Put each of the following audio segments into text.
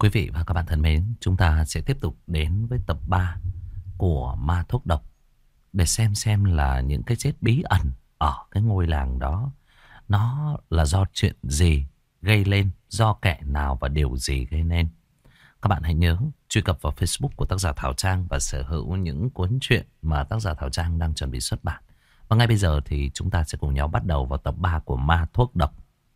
Quý vị và các bạn thân mến, chúng ta sẽ tiếp tục đến với tập 3 của Ma Thuốc Độc để xem là những cái chết bí ẩn ở cái ngôi làng đó nó là do chuyện gì gây lên, do kẻ nào và điều gì gây nên. Các bạn hãy nhớ truy cập vào Facebook của tác giả Thảo Trang và sở hữu những cuốn truyện mà tác giả Thảo Trang đang chuẩn bị xuất bản. Và ngay bây giờ thì chúng ta sẽ cùng nhau bắt đầu vào tập 3 của Ma Thuốc Độc.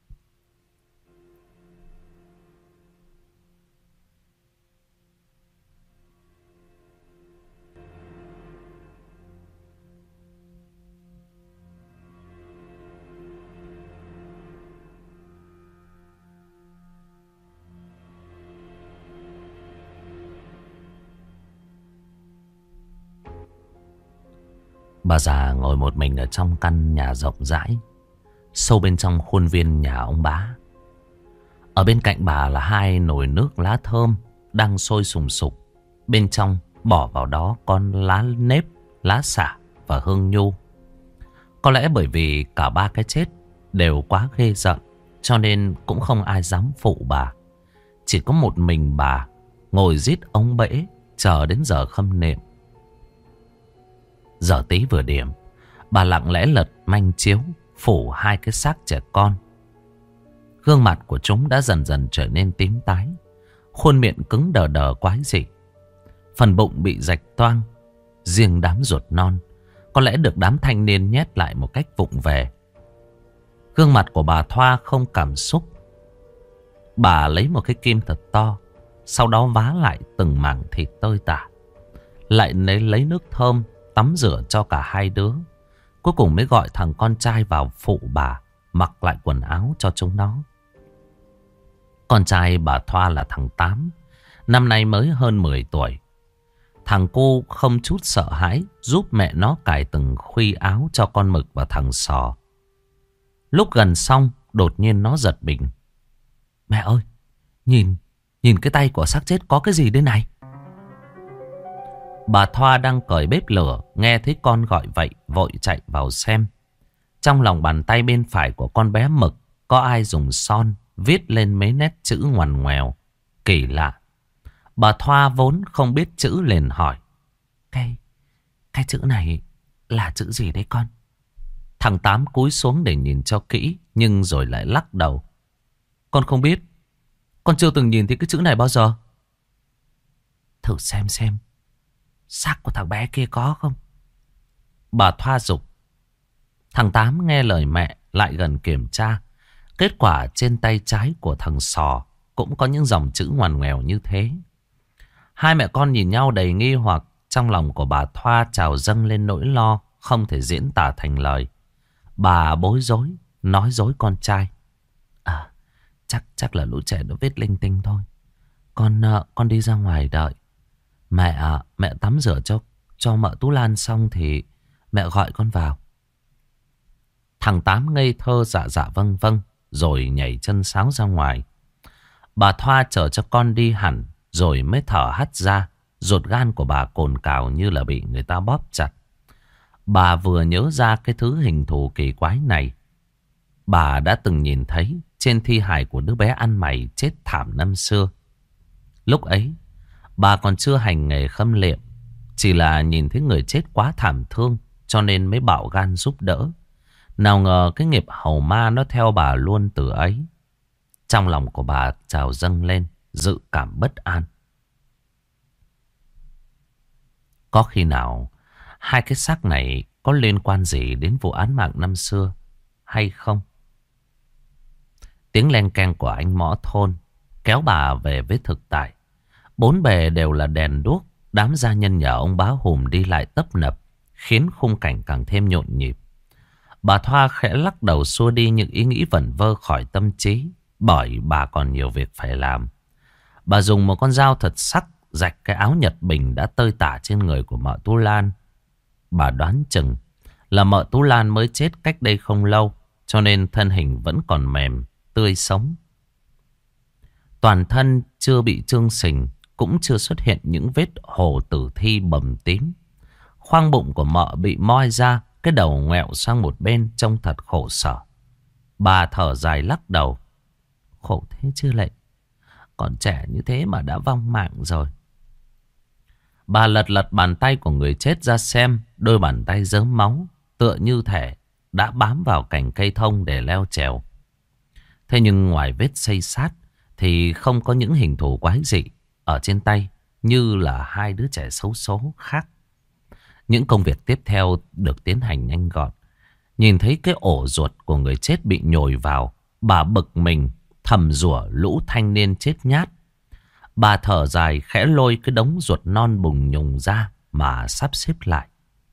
Bà già ngồi một mình ở trong căn nhà rộng rãi, sâu bên trong khuôn viên nhà ông bá. Ở bên cạnh bà là hai nồi nước lá thơm đang sôi sùng sục. Bên trong bỏ vào đó con lá nếp, lá xả và hương nhu. Có lẽ bởi vì cả ba cái chết đều quá ghê rợn, cho nên cũng không ai dám phụ bà. Chỉ có một mình bà ngồi rít ống bể, chờ đến giờ khâm niệm. Giờ tí vừa điểm, bà lặng lẽ lật manh chiếu phủ hai cái xác trẻ con. Gương mặt của chúng đã dần dần trở nên tím tái, khuôn miệng cứng đờ đờ quái dị. Phần bụng bị rạch toang, riêng đám ruột non có lẽ được đám thanh niên nhét lại một cách vụng về. Gương mặt của bà Thoa không cảm xúc. Bà lấy một cái kim thật to, sau đó vá lại từng mảng thịt tơi tả, lại lấy nước thơm tắm rửa cho cả hai đứa. Cuối cùng mới gọi thằng con trai vào phụ bà mặc lại quần áo cho chúng nó. Con trai bà Thoa là thằng Tám, năm nay mới hơn 10 tuổi. Thằng cu không chút sợ hãi giúp mẹ nó cài từng khuy áo cho con Mực và thằng Sò. Lúc gần xong, đột nhiên nó giật mình. Mẹ ơi, nhìn cái tay của xác chết có cái gì đây này? Bà Thoa đang cởi bếp lửa, nghe thấy con gọi vậy, vội chạy vào xem. Trong lòng bàn tay bên phải của con bé Mực có ai dùng son viết lên mấy nét chữ ngoằn ngoèo, kỳ lạ. Bà Thoa vốn không biết chữ liền hỏi: Cái chữ này là chữ gì đấy con? Thằng Tám cúi xuống để nhìn cho kỹ, nhưng rồi lại lắc đầu. Con không biết, con chưa từng nhìn thấy cái chữ này bao giờ. Thử xem xác của thằng bé kia có không? Bà Thoa giục. Thằng Tám nghe lời mẹ lại gần kiểm tra. Kết quả trên tay trái của thằng Sò cũng có những dòng chữ ngoằn ngoèo như thế. Hai mẹ con nhìn nhau đầy nghi hoặc. Trong lòng của bà Thoa trào dâng lên nỗi lo không thể diễn tả thành lời. Bà bối rối, nói dối con trai. Chắc là lũ trẻ nó viết linh tinh thôi. Con đi ra ngoài đợi. Mẹ tắm rửa cho mợ Tú Lan xong thì mẹ gọi con vào. Thằng Tám ngây thơ dạ vâng vâng, rồi nhảy chân sáo ra ngoài. Bà Thoa chờ cho con đi hẳn, rồi mới thở hắt ra. Ruột gan của bà cồn cào như là bị người ta bóp chặt. Bà vừa nhớ ra cái thứ hình thù kỳ quái này. Bà đã từng nhìn thấy trên thi hài của đứa bé ăn mày chết thảm năm xưa. Lúc ấy bà còn chưa hành nghề khâm liệm, chỉ là nhìn thấy người chết quá thảm thương cho nên mới bạo gan giúp đỡ. Nào ngờ cái nghiệp hầu ma nó theo bà luôn từ ấy. Trong lòng của bà trào dâng lên dự cảm bất an. Có khi nào hai cái xác này có liên quan gì đến vụ án mạng năm xưa hay không? Tiếng len keng của anh mõ thôn kéo bà về với thực tại. Bốn bề đều là đèn đuốc. Đám gia nhân nhà ông bá Hùm đi lại tấp nập, khiến khung cảnh càng thêm nhộn nhịp. Bà Thoa khẽ lắc đầu xua đi những ý nghĩ vẩn vơ khỏi tâm trí, bởi bà còn nhiều việc phải làm. Bà dùng một con dao thật sắc rạch cái áo Nhật Bình đã tơi tả trên người của mợ Tú Lan. Bà đoán chừng là mợ Tú Lan mới chết cách đây không lâu, cho nên thân hình vẫn còn mềm, tươi sống. Toàn thân chưa bị chương sình, cũng chưa xuất hiện những vết hồ tử thi bầm tím. Khoang bụng của mợ bị moi ra, cái đầu ngoẹo sang một bên trông thật khổ sở. Bà thở dài lắc đầu. Khổ thế chứ lệ. Còn trẻ như thế mà đã vong mạng rồi. Bà lật lật bàn tay của người chết ra xem. Đôi bàn tay rớm máu, tựa như thể đã bám vào cành cây thông để leo trèo. Thế nhưng ngoài vết xây sát thì không có những hình thù quái dị ở trên tay như là hai đứa trẻ xấu số khác. Những công việc tiếp theo được tiến hành nhanh gọn. Nhìn thấy cái ổ ruột của người chết bị nhồi vào, bà bực mình thầm rủa lũ thanh niên chết nhát. Bà thở dài khẽ lôi cái đống ruột non bùng nhùng ra mà sắp xếp lại.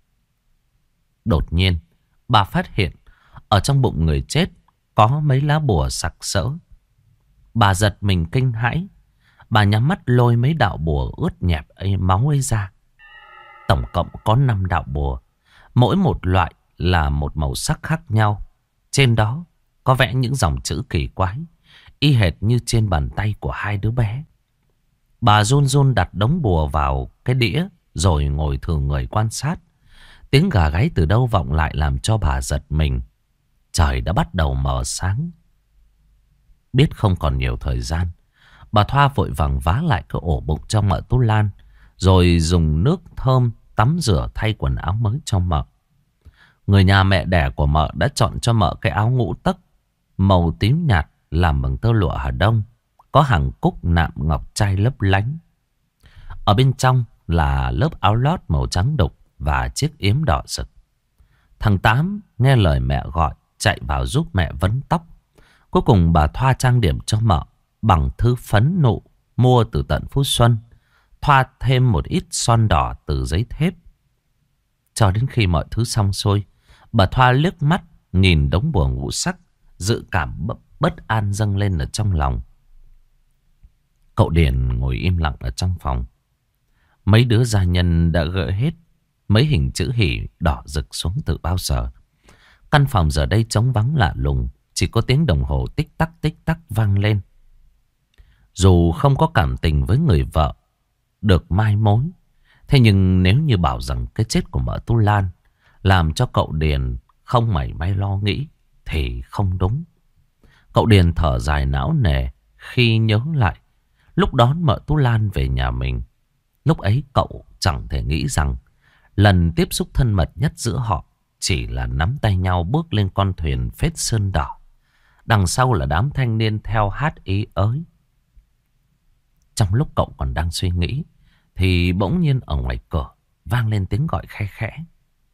Đột nhiên, bà phát hiện ở trong bụng người chết có mấy lá bùa sặc sỡ. Bà giật mình kinh hãi. Bà nhắm mắt lôi mấy đạo bùa ướt nhẹp máu ấy ra. Tổng cộng có 5 đạo bùa. Mỗi một loại là một màu sắc khác nhau. Trên đó có vẽ những dòng chữ kỳ quái, y hệt như trên bàn tay của hai đứa bé. Bà run run đặt đống bùa vào cái đĩa rồi ngồi thừ người quan sát. Tiếng gà gáy từ đâu vọng lại làm cho bà giật mình. Trời đã bắt đầu mờ sáng. Biết không còn nhiều thời gian, bà Thoa vội vàng vá lại cái ổ bụng cho mợ Tú Lan, rồi dùng nước thơm tắm rửa thay quần áo mới cho mợ. Người nhà mẹ đẻ của mợ đã chọn cho mợ cái áo ngũ tấc màu tím nhạt làm bằng tơ lụa Hà Đông, có hàng cúc nạm ngọc trai lấp lánh. Ở bên trong là lớp áo lót màu trắng đục và chiếc yếm đỏ rực. Thằng Tám nghe lời mẹ gọi chạy vào giúp mẹ vấn tóc. Cuối cùng bà thoa trang điểm cho mợ bằng thứ phấn nụ mua từ tận Phú Xuân, thoa thêm một ít son đỏ từ giấy thép. Cho đến khi mọi thứ xong xuôi, bà Thoa liếc mắt nhìn đống bùa ngũ sắc, dự cảm bất an dâng lên ở trong lòng. Cậu Điền ngồi im lặng ở trong phòng. Mấy đứa gia nhân đã gỡ hết mấy hình chữ hỉ đỏ rực xuống từ bao giờ. Căn phòng giờ đây trống vắng lạ lùng, chỉ có tiếng đồng hồ tích tắc vang lên. Dù không có cảm tình với người vợ được mai mối, thế nhưng nếu như bảo rằng cái chết của mợ Tú Lan làm cho cậu Điền không mảy may lo nghĩ thì không đúng. Cậu Điền thở dài não nề khi nhớ lại lúc đón mợ Tú Lan về nhà mình. Lúc ấy cậu chẳng thể nghĩ rằng lần tiếp xúc thân mật nhất giữa họ chỉ là nắm tay nhau bước lên con thuyền phết sơn đỏ. Đằng sau là đám thanh niên theo hát ý ới. Trong lúc cậu còn đang suy nghĩ thì bỗng nhiên ở ngoài cửa vang lên tiếng gọi khe khẽ.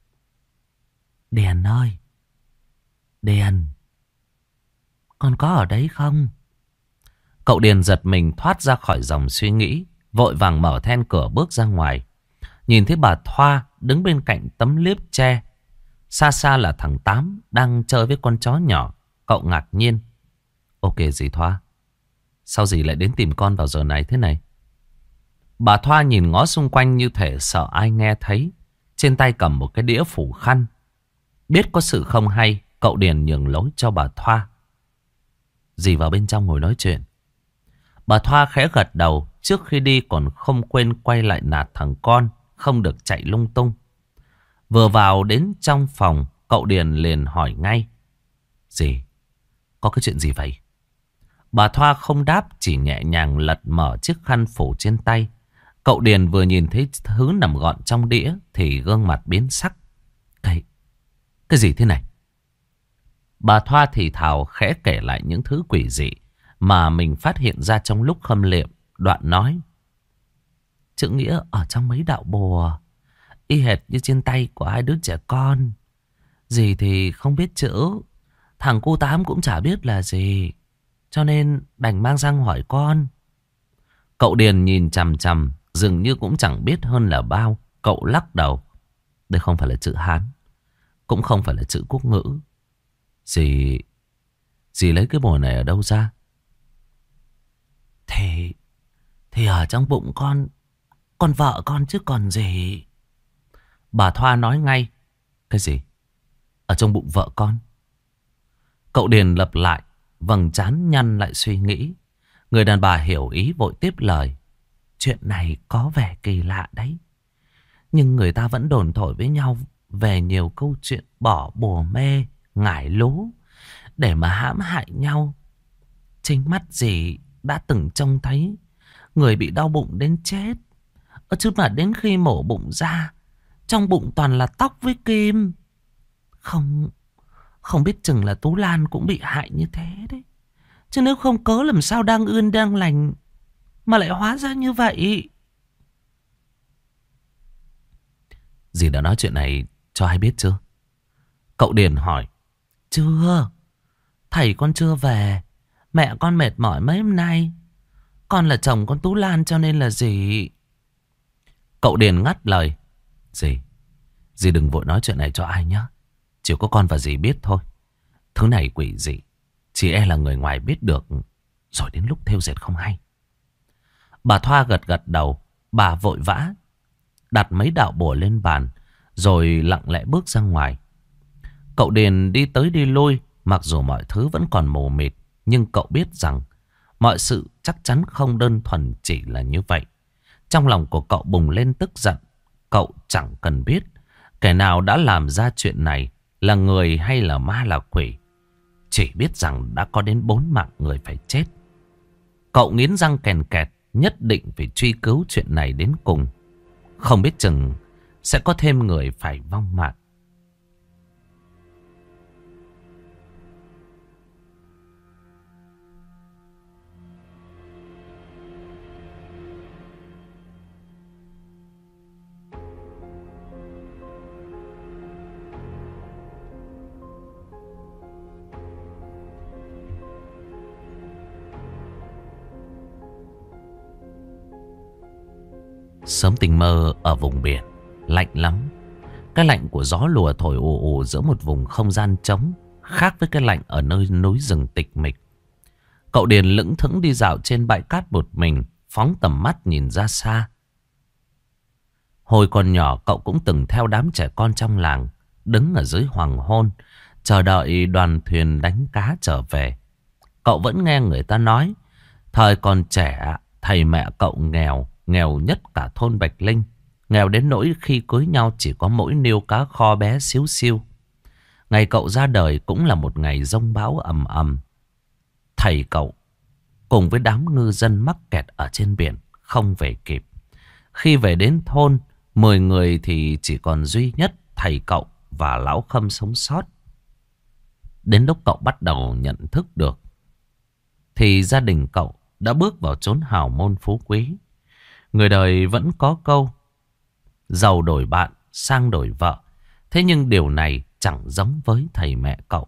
Điền ơi! Điền! Con có ở đấy không? Cậu Điền giật mình thoát ra khỏi dòng suy nghĩ, vội vàng mở then cửa bước ra ngoài. Nhìn thấy bà Thoa đứng bên cạnh tấm liếp tre. Xa xa là thằng Tám đang chơi với con chó nhỏ. Cậu ngạc nhiên. Ok dì Thoa, sao dì lại đến tìm con vào giờ này thế này? Bà Thoa nhìn ngó xung quanh như thể sợ ai nghe thấy. Trên tay cầm một cái đĩa phủ khăn. Biết có sự không hay, cậu Điền nhường lối cho bà Thoa. Dì vào bên trong ngồi nói chuyện. Bà Thoa khẽ gật đầu, trước khi đi còn không quên quay lại nạt thằng con không được chạy lung tung. Vừa vào đến trong phòng, cậu Điền liền hỏi ngay. Dì, có cái chuyện gì vậy? Bà Thoa không đáp, chỉ nhẹ nhàng lật mở chiếc khăn phủ trên tay. Cậu Điền vừa nhìn thấy thứ nằm gọn trong đĩa thì gương mặt biến sắc. Cái gì thế này? Bà Thoa thì thào khẽ kể lại những thứ quỷ dị mà mình phát hiện ra trong lúc khâm liệm. Đoạn nói. Chữ nghĩa ở trong mấy đạo bùa y hệt như trên tay của hai đứa trẻ con. Dì thì không biết chữ, thằng cu Tám cũng chả biết là gì, cho nên đành mang sang hỏi con. Cậu Điền nhìn chằm chằm, dường như cũng chẳng biết hơn là bao. Cậu lắc đầu. Đây không phải là chữ Hán, cũng không phải là chữ quốc ngữ. Dì lấy cái bùa này ở đâu ra? Thì ở trong bụng con vợ con chứ còn gì. Bà Thoa nói ngay. Cái gì? Ở trong bụng vợ con? Cậu Điền lặp lại, vầng trán nhăn lại suy nghĩ. Người đàn bà hiểu ý vội tiếp lời. Chuyện này có vẻ kỳ lạ đấy, nhưng người ta vẫn đồn thổi với nhau về nhiều câu chuyện bỏ bùa mê, ngải lú để mà hãm hại nhau. Chính mắt dì đã từng trông thấy người bị đau bụng đến chết. Chứ mà đến khi mổ bụng ra, trong bụng toàn là tóc với kim. Không, không biết chừng là Tú Lan cũng bị hại như thế đấy. Chứ nếu không cớ làm sao đang ươn đang lành mà lại hóa ra như vậy. Dì đã nói chuyện này cho ai biết chưa? Cậu Điền hỏi. Chưa, thầy con chưa về. Mẹ con mệt mỏi mấy hôm nay. Con là chồng con Tú Lan cho nên là gì? Cậu Điền ngắt lời. Dì đừng vội nói chuyện này cho ai nhé. Chỉ có con và dì biết thôi. Thứ này quỷ dị, chỉ e là người ngoài biết được, rồi đến lúc thêu dệt không hay. Bà Thoa gật gật đầu. Bà vội vã đặt mấy đạo bùa lên bàn, rồi lặng lẽ bước ra ngoài. Cậu Điền đi tới đi lui. Mặc dù mọi thứ vẫn còn mù mịt, nhưng cậu biết rằng mọi sự chắc chắn không đơn thuần chỉ là như vậy. Trong lòng của cậu bùng lên tức giận. Cậu chẳng cần biết kẻ nào đã làm ra chuyện này là người hay là ma là quỷ. Chỉ biết rằng đã có đến 4 mạng người phải chết. Cậu nghiến răng kèn kẹt, nhất định phải truy cứu chuyện này đến cùng. Không biết chừng sẽ có thêm người phải vong mạng. Sớm tình mơ ở vùng biển, lạnh lắm. Cái lạnh của gió lùa thổi ù ù giữa một vùng không gian trống, khác với cái lạnh ở nơi núi rừng tịch mịch. Cậu Điền lững thững đi dạo trên bãi cát một mình, phóng tầm mắt nhìn ra xa. Hồi còn nhỏ cậu cũng từng theo đám trẻ con trong làng, đứng ở dưới hoàng hôn, chờ đợi đoàn thuyền đánh cá trở về. Cậu vẫn nghe người ta nói, thời còn trẻ, thầy mẹ cậu nghèo, nghèo nhất cả thôn Bạch Linh. Nghèo đến nỗi khi cưới nhau chỉ có mỗi niêu cá kho bé xíu xiu. Ngày cậu ra đời cũng là một ngày giông bão ầm ầm. Thầy cậu cùng với đám ngư dân mắc kẹt ở trên biển không về kịp. Khi về đến thôn, 10 người thì chỉ còn duy nhất thầy cậu và lão Khâm sống sót. Đến lúc cậu bắt đầu nhận thức được, thì gia đình cậu đã bước vào chốn hào môn phú quý. Người đời vẫn có câu, giàu đổi bạn, sang đổi vợ. Thế nhưng điều này chẳng giống với thầy mẹ cậu.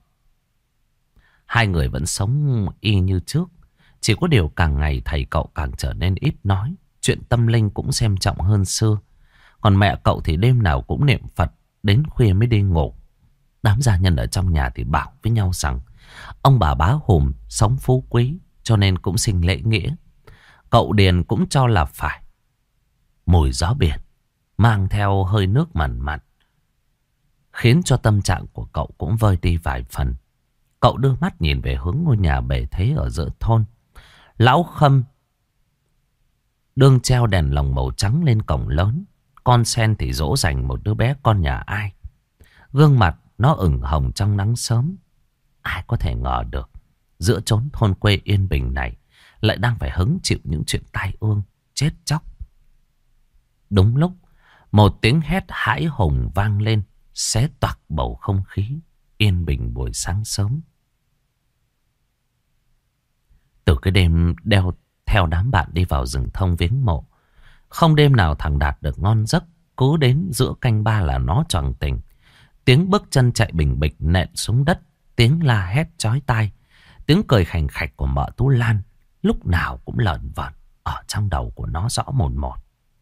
Hai người vẫn sống y như trước. Chỉ có điều càng ngày thầy cậu càng trở nên ít nói. Chuyện tâm linh cũng xem trọng hơn xưa. Còn mẹ cậu thì đêm nào cũng niệm Phật, đến khuya mới đi ngủ. Đám gia nhân ở trong nhà thì bảo với nhau rằng ông bà bá Hùm sống phú quý, cho nên cũng sinh lễ nghĩa. Cậu Điền cũng cho là phải. Mùi gió biển mang theo hơi nước mặn mặn, khiến cho tâm trạng của cậu cũng vơi đi vài phần. Cậu đưa mắt nhìn về hướng ngôi nhà bề thế ở giữa thôn. Lão Khâm đương treo đèn lồng màu trắng lên cổng lớn. Con sen thì dỗ dành một đứa bé con nhà ai. Gương mặt nó ửng hồng trong nắng sớm. Ai có thể ngờ được, giữa chốn thôn quê yên bình này lại đang phải hứng chịu những chuyện tai ương, chết chóc. Đúng lúc, một tiếng hét hãi hùng vang lên, xé toạc bầu không khí yên bình buổi sáng sớm. Từ cái đêm đeo theo đám bạn đi vào rừng thông viếng mộ, không đêm nào thằng Đạt được ngon giấc. Cứ đến giữa canh ba là nó choàng tỉnh. Tiếng bước chân chạy bình bịch nện xuống đất, tiếng la hét chói tai, tiếng cười khành khạch của mợ Tú Lan lúc nào cũng lởn vởn ở trong đầu của nó rõ mồn một.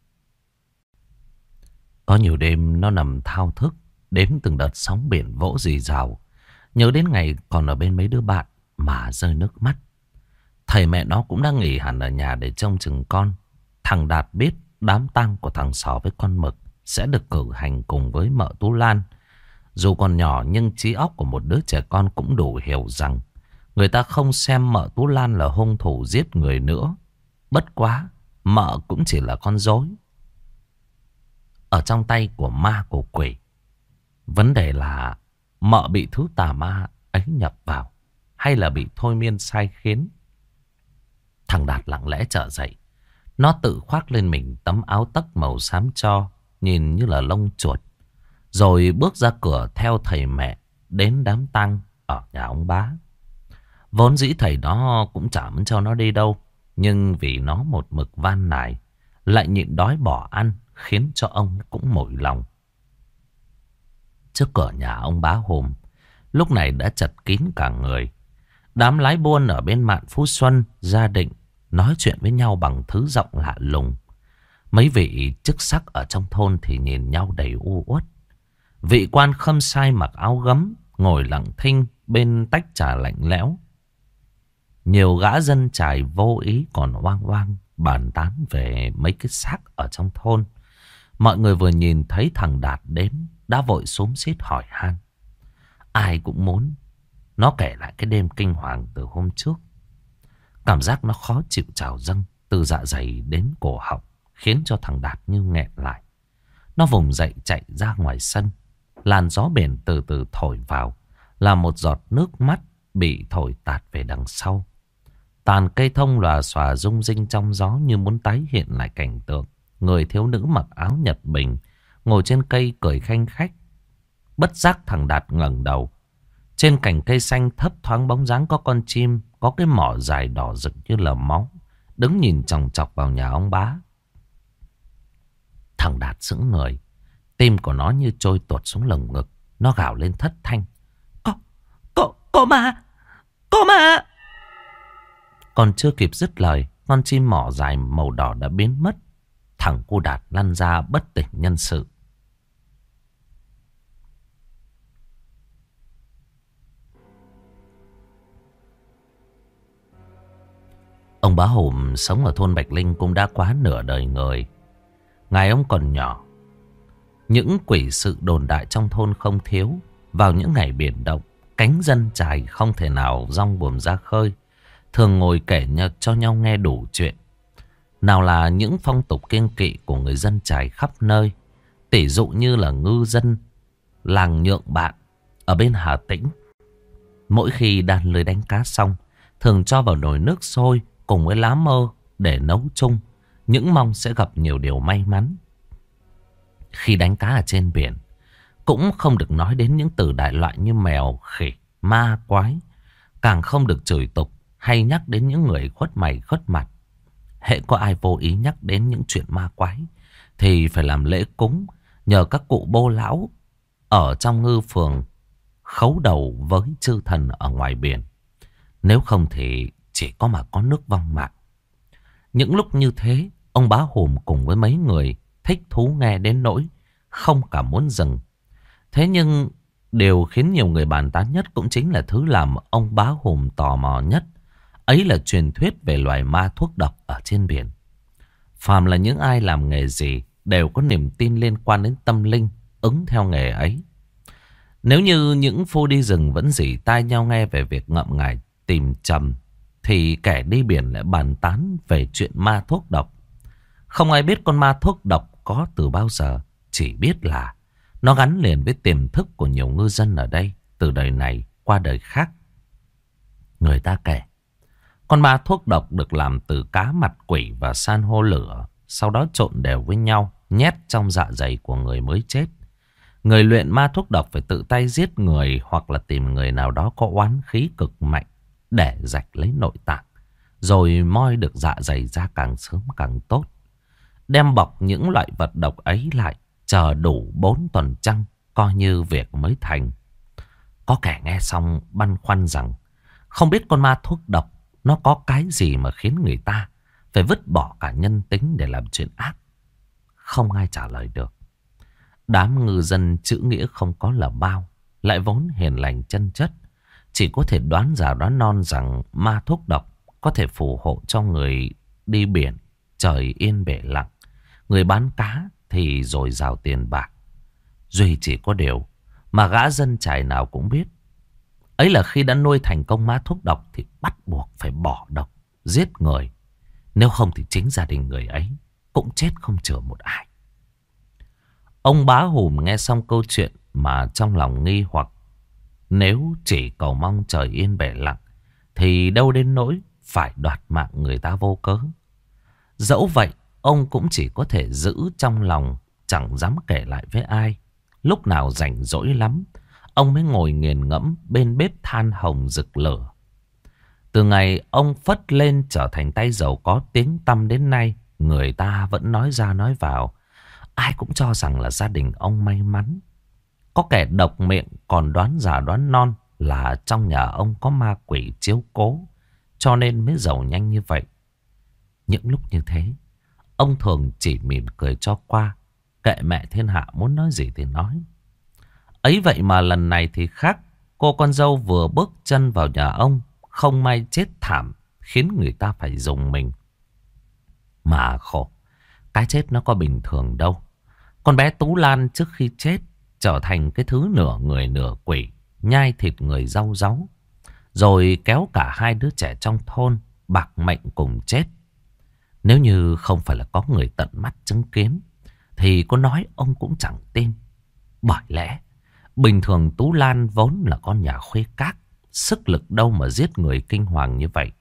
Có nhiều đêm nó nằm thao thức, đếm từng đợt sóng biển vỗ rì rào, nhớ đến ngày còn ở bên mấy đứa bạn mà rơi nước mắt. Thầy mẹ nó cũng đang nghỉ hẳn ở nhà để trông chừng con. Thằng Đạt biết đám tang của thằng Sò với con Mực sẽ được cử hành cùng với mợ Tú Lan. Dù còn nhỏ nhưng trí óc của một đứa trẻ con cũng đủ hiểu rằng người ta không xem mợ Tú Lan là hung thủ giết người nữa. Bất quá, mợ cũng chỉ là con rối ở trong tay của ma của quỷ. Vấn đề là mợ bị thứ tà ma ấy nhập vào, hay là bị thôi miên sai khiến. Thằng Đạt lặng lẽ trở dậy. Nó tự khoác lên mình tấm áo tấc màu xám tro, nhìn như là lông chuột. Rồi bước ra cửa theo thầy mẹ đến đám tang ở nhà ông bá. Vốn dĩ thầy đó cũng chả muốn cho nó đi đâu. Nhưng vì nó một mực van nài, lại nhịn đói bỏ ăn, khiến cho ông cũng mỏi lòng. Trước cửa nhà ông bá Hùm lúc này đã chật kín cả người. Đám lái buôn ở bên mạn Phú Xuân, Gia Định nói chuyện với nhau bằng thứ giọng lạ lùng. Mấy vị chức sắc ở trong thôn thì nhìn nhau đầy u uất. Vị quan khâm sai mặc áo gấm ngồi lặng thinh bên tách trà lạnh lẽo. Nhiều gã dân chài vô ý còn oang oang bàn tán về mấy cái xác ở trong thôn. Mọi người vừa nhìn thấy thằng Đạt đến đã vội xúm xít hỏi han. Ai cũng muốn nó kể lại cái đêm kinh hoàng từ hôm trước. Cảm giác nó khó chịu trào dâng từ dạ dày đến cổ họng, khiến cho thằng Đạt như nghẹn lại. Nó vùng dậy chạy ra ngoài sân. Làn gió biển từ từ thổi vào, làm một giọt nước mắt bị thổi tạt về đằng sau. Tàn cây thông lòa xòa rung rinh trong gió như muốn tái hiện lại cảnh tượng người thiếu nữ mặc áo Nhật Bình ngồi trên cây cười khanh khách. Bất giác thằng Đạt ngẩng đầu. Trên cành cây xanh thấp thoáng bóng dáng có con chim, có cái mỏ dài đỏ rực như là máu, đứng nhìn chòng chọc vào nhà ông bá. Thằng Đạt sững người, tim của nó như trôi tuột xuống lồng ngực. Nó gào lên thất thanh. Có ma! Có ma! Còn chưa kịp dứt lời, con chim mỏ dài màu đỏ đã biến mất. Thằng cu Đạt lăn ra bất tỉnh nhân sự. Ông bá Hùm sống ở thôn Bạch Linh cũng đã quá nửa đời người. Ngày ông còn nhỏ, những quỷ sự đồn đại trong thôn không thiếu. Vào những ngày biển động, cánh dân chài không thể nào dong buồm ra khơi, thường ngồi kể cho nhau nghe đủ chuyện. Nào là những phong tục kiêng kỵ của người dân chài khắp nơi. Tỷ dụ như là ngư dân làng Nhượng Bạn ở bên Hà Tĩnh, mỗi khi đàn lưới đánh cá xong, thường cho vào nồi nước sôi cùng với lá mơ để nấu chung, những mong sẽ gặp nhiều điều may mắn. Khi đánh cá ở trên biển, cũng không được nói đến những từ đại loại như mèo, khỉ, ma, quái. Càng không được chửi tục hay nhắc đến những người khuất mày khuất mặt. Hễ có ai vô ý nhắc đến những chuyện ma quái thì phải làm lễ cúng, nhờ các cụ bô lão ở trong ngư phường khấu đầu với chư thần ở ngoài biển. Nếu không thì chỉ có mà có nước vong mạng. Những lúc như thế, ông bá Hùm cùng với mấy người thích thú nghe đến nỗi không cả muốn dừng. Thế nhưng điều khiến nhiều người bàn tán nhất cũng chính là thứ làm ông bá Hùm tò mò nhất. Ấy là truyền thuyết về loài ma thuốc độc ở trên biển. Phàm là những ai làm nghề gì đều có niềm tin liên quan đến tâm linh, ứng theo nghề ấy. Nếu như những phu đi rừng vẫn rỉ tai nhau nghe về việc ngậm ngải tìm trầm, thì kẻ đi biển lại bàn tán về chuyện ma thuốc độc. Không ai biết con ma thuốc độc có từ bao giờ, chỉ biết là nó gắn liền với tiềm thức của nhiều ngư dân ở đây, từ đời này qua đời khác. Người ta kể, con ma thuốc độc được làm từ cá mặt quỷ và san hô lửa, sau đó trộn đều với nhau, nhét trong dạ dày của người mới chết. Người luyện ma thuốc độc phải tự tay giết người hoặc là tìm người nào đó có oán khí cực mạnh để rạch lấy nội tạng, rồi moi được dạ dày ra càng sớm càng tốt. Đem bọc những loại vật độc ấy lại, chờ đủ 4 tuần trăng, coi như việc mới thành. Có kẻ nghe xong băn khoăn rằng không biết con ma thuốc độc nó có cái gì mà khiến người ta phải vứt bỏ cả nhân tính để làm chuyện ác. Không ai trả lời được. Đám ngư dân chữ nghĩa không có là bao, lại vốn hiền lành chân chất, chỉ có thể đoán già đoán non rằng ma thuốc độc có thể phù hộ cho người đi biển trời yên bể lặng, người bán cá thì dồi dào tiền bạc. Duy chỉ có điều mà gã dân chài nào cũng biết, ấy là khi đã nuôi thành công ma thuốc độc thì bắt buộc phải bỏ độc, giết người. Nếu không thì chính gia đình người ấy cũng chết không chừa một ai. Ông bá Hùm nghe xong câu chuyện mà trong lòng nghi hoặc. Nếu chỉ cầu mong trời yên bể lặng thì đâu đến nỗi phải đoạt mạng người ta vô cớ. Dẫu vậy, ông cũng chỉ có thể giữ trong lòng, chẳng dám kể lại với ai. Lúc nào rảnh rỗi lắm, ông mới ngồi nghiền ngẫm bên bếp than hồng rực lửa. Từ ngày ông phất lên trở thành tay giàu có tiếng tăm đến nay, người ta vẫn nói ra nói vào. Ai cũng cho rằng là gia đình ông may mắn. Có kẻ độc miệng còn đoán già đoán non là trong nhà ông có ma quỷ chiếu cố, cho nên mới giàu nhanh như vậy. Những lúc như thế, ông thường chỉ mỉm cười cho qua, kệ mẹ thiên hạ muốn nói gì thì nói. Ấy vậy mà lần này thì khác. Cô con dâu vừa bước chân vào nhà ông, không may chết thảm, khiến người ta phải rùng mình. Mà khổ, cái chết nó có bình thường đâu. Con bé Tú Lan trước khi chết trở thành cái thứ nửa người nửa quỷ, nhai thịt người rau ráu, rồi kéo cả hai đứa trẻ trong thôn bạc mệnh cùng chết. Nếu như không phải là có người tận mắt chứng kiến thì có nói ông cũng chẳng tin. Bởi lẽ bình thường Tú Lan vốn là con nhà khuê các, sức lực đâu mà giết người kinh hoàng như vậy.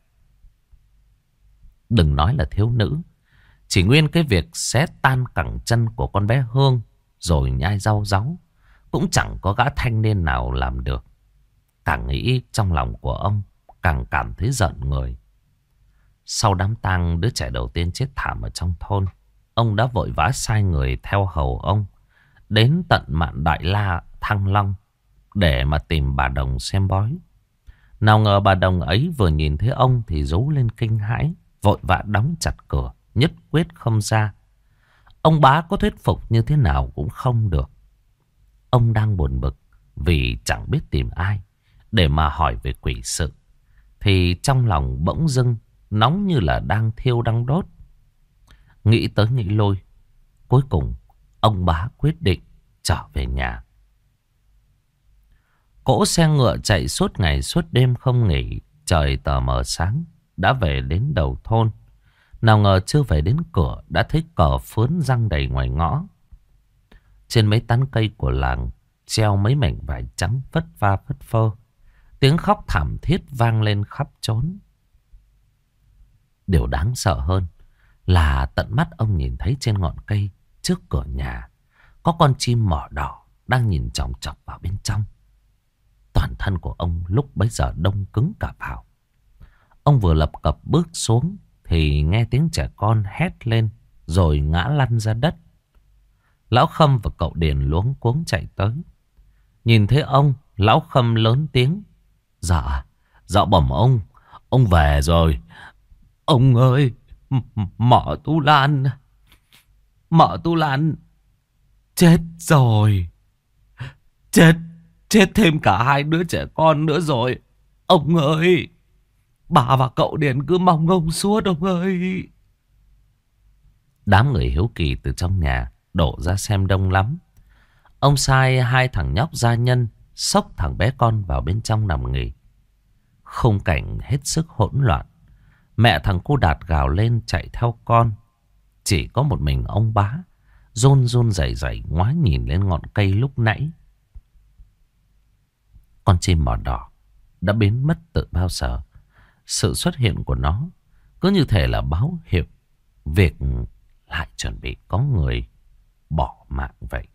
Đừng nói là thiếu nữ, chỉ nguyên cái việc xé tan cẳng chân của con bé Hương rồi nhai rau ráu cũng chẳng có gã thanh niên nào làm được. Càng nghĩ trong lòng của ông càng cảm thấy giận người. Sau đám tang đứa trẻ đầu tiên chết thảm ở trong thôn, ông đã vội vã sai người theo hầu ông đến tận Mạn Đại La, Thăng Long để mà tìm bà Đồng xem bói. Nào ngờ bà Đồng ấy vừa nhìn thấy ông thì rú lên kinh hãi, vội vã đóng chặt cửa, nhất quyết không ra. Ông bá có thuyết phục như thế nào cũng không được. Ông đang buồn bực vì chẳng biết tìm ai để mà hỏi về quỷ sự, thì trong lòng bỗng dưng nóng như là đang thiêu đang đốt. Nghĩ tới nghĩ lui, cuối cùng ông bá quyết định trở về nhà. Cỗ xe ngựa chạy suốt ngày suốt đêm không nghỉ. Trời tờ mờ sáng đã về đến đầu thôn. Nào ngờ chưa về đến cửa đã thấy cờ phướn giăng đầy ngoài ngõ. Trên mấy tán cây của làng treo mấy mảnh vải trắng phất pha phất phơ. Tiếng khóc thảm thiết vang lên khắp chốn. Điều đáng sợ hơn là tận mắt ông nhìn thấy trên ngọn cây trước cửa nhà có con chim mỏ đỏ đang nhìn chòng chọc vào bên trong. Toàn thân của ông lúc bấy giờ đông cứng cả vào. Ông vừa lập cập bước xuống thì nghe tiếng trẻ con hét lên rồi ngã lăn ra đất. Lão Khâm và cậu Điền luống cuống chạy tới. Nhìn thấy ông, Lão Khâm lớn tiếng: Dạ, dạ bẩm ông về rồi. Ông ơi, mợ Tu Lan chết rồi. Chết thêm cả hai đứa trẻ con nữa rồi. Ông ơi, bà và cậu Điền cứ mong ông suốt ông ơi. Đám người hiếu kỳ từ trong nhà đổ ra xem đông lắm. Ông sai hai thằng nhóc gia nhân xốc thằng bé con vào bên trong nằm nghỉ. Khung cảnh hết sức hỗn loạn. Mẹ thằng cu Đạt gào lên chạy theo con. Chỉ có một mình ông bá run run rẩy rẩy ngoái nhìn lên ngọn cây lúc nãy. Con chim mỏ đỏ đã biến mất từ bao giờ. Sự xuất hiện của nó cứ như thể là báo hiệu việc lại chuẩn bị có người bỏ mạng vậy.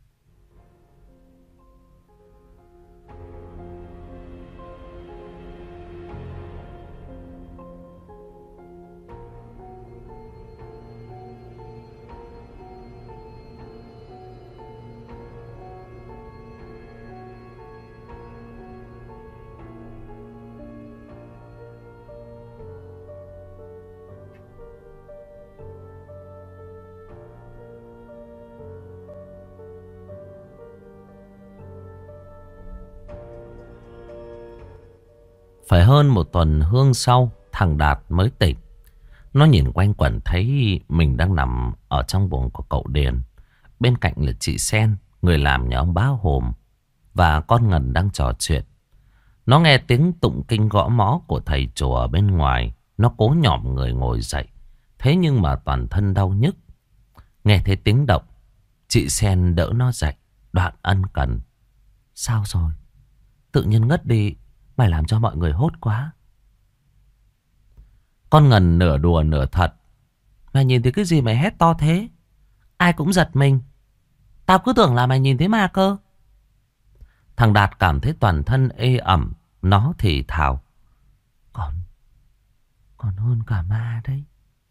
Phải hơn một tuần hương sau, thằng Đạt mới tỉnh. Nó nhìn quanh quẩn thấy mình đang nằm ở trong buồng của cậu Điền. Bên cạnh là chị Sen, người làm nhà ông bá Hồm, và con Ngân đang trò chuyện. Nó nghe tiếng tụng kinh gõ mõ của thầy chùa ở bên ngoài. Nó cố nhỏm người ngồi dậy, thế nhưng mà toàn thân đau nhức. Nghe thấy tiếng động, chị Sen đỡ nó dậy, đoạn ân cần: Sao rồi? Tự nhiên ngất đi, mày làm cho mọi người hốt quá. Con Ngân nửa đùa nửa thật. Mày nhìn thấy cái gì mày hét to thế? Ai cũng giật mình. Tao cứ tưởng là mày nhìn thấy ma cơ. Thằng Đạt cảm thấy toàn thân ê ẩm. Nó thì thào. Còn hơn cả ma đấy.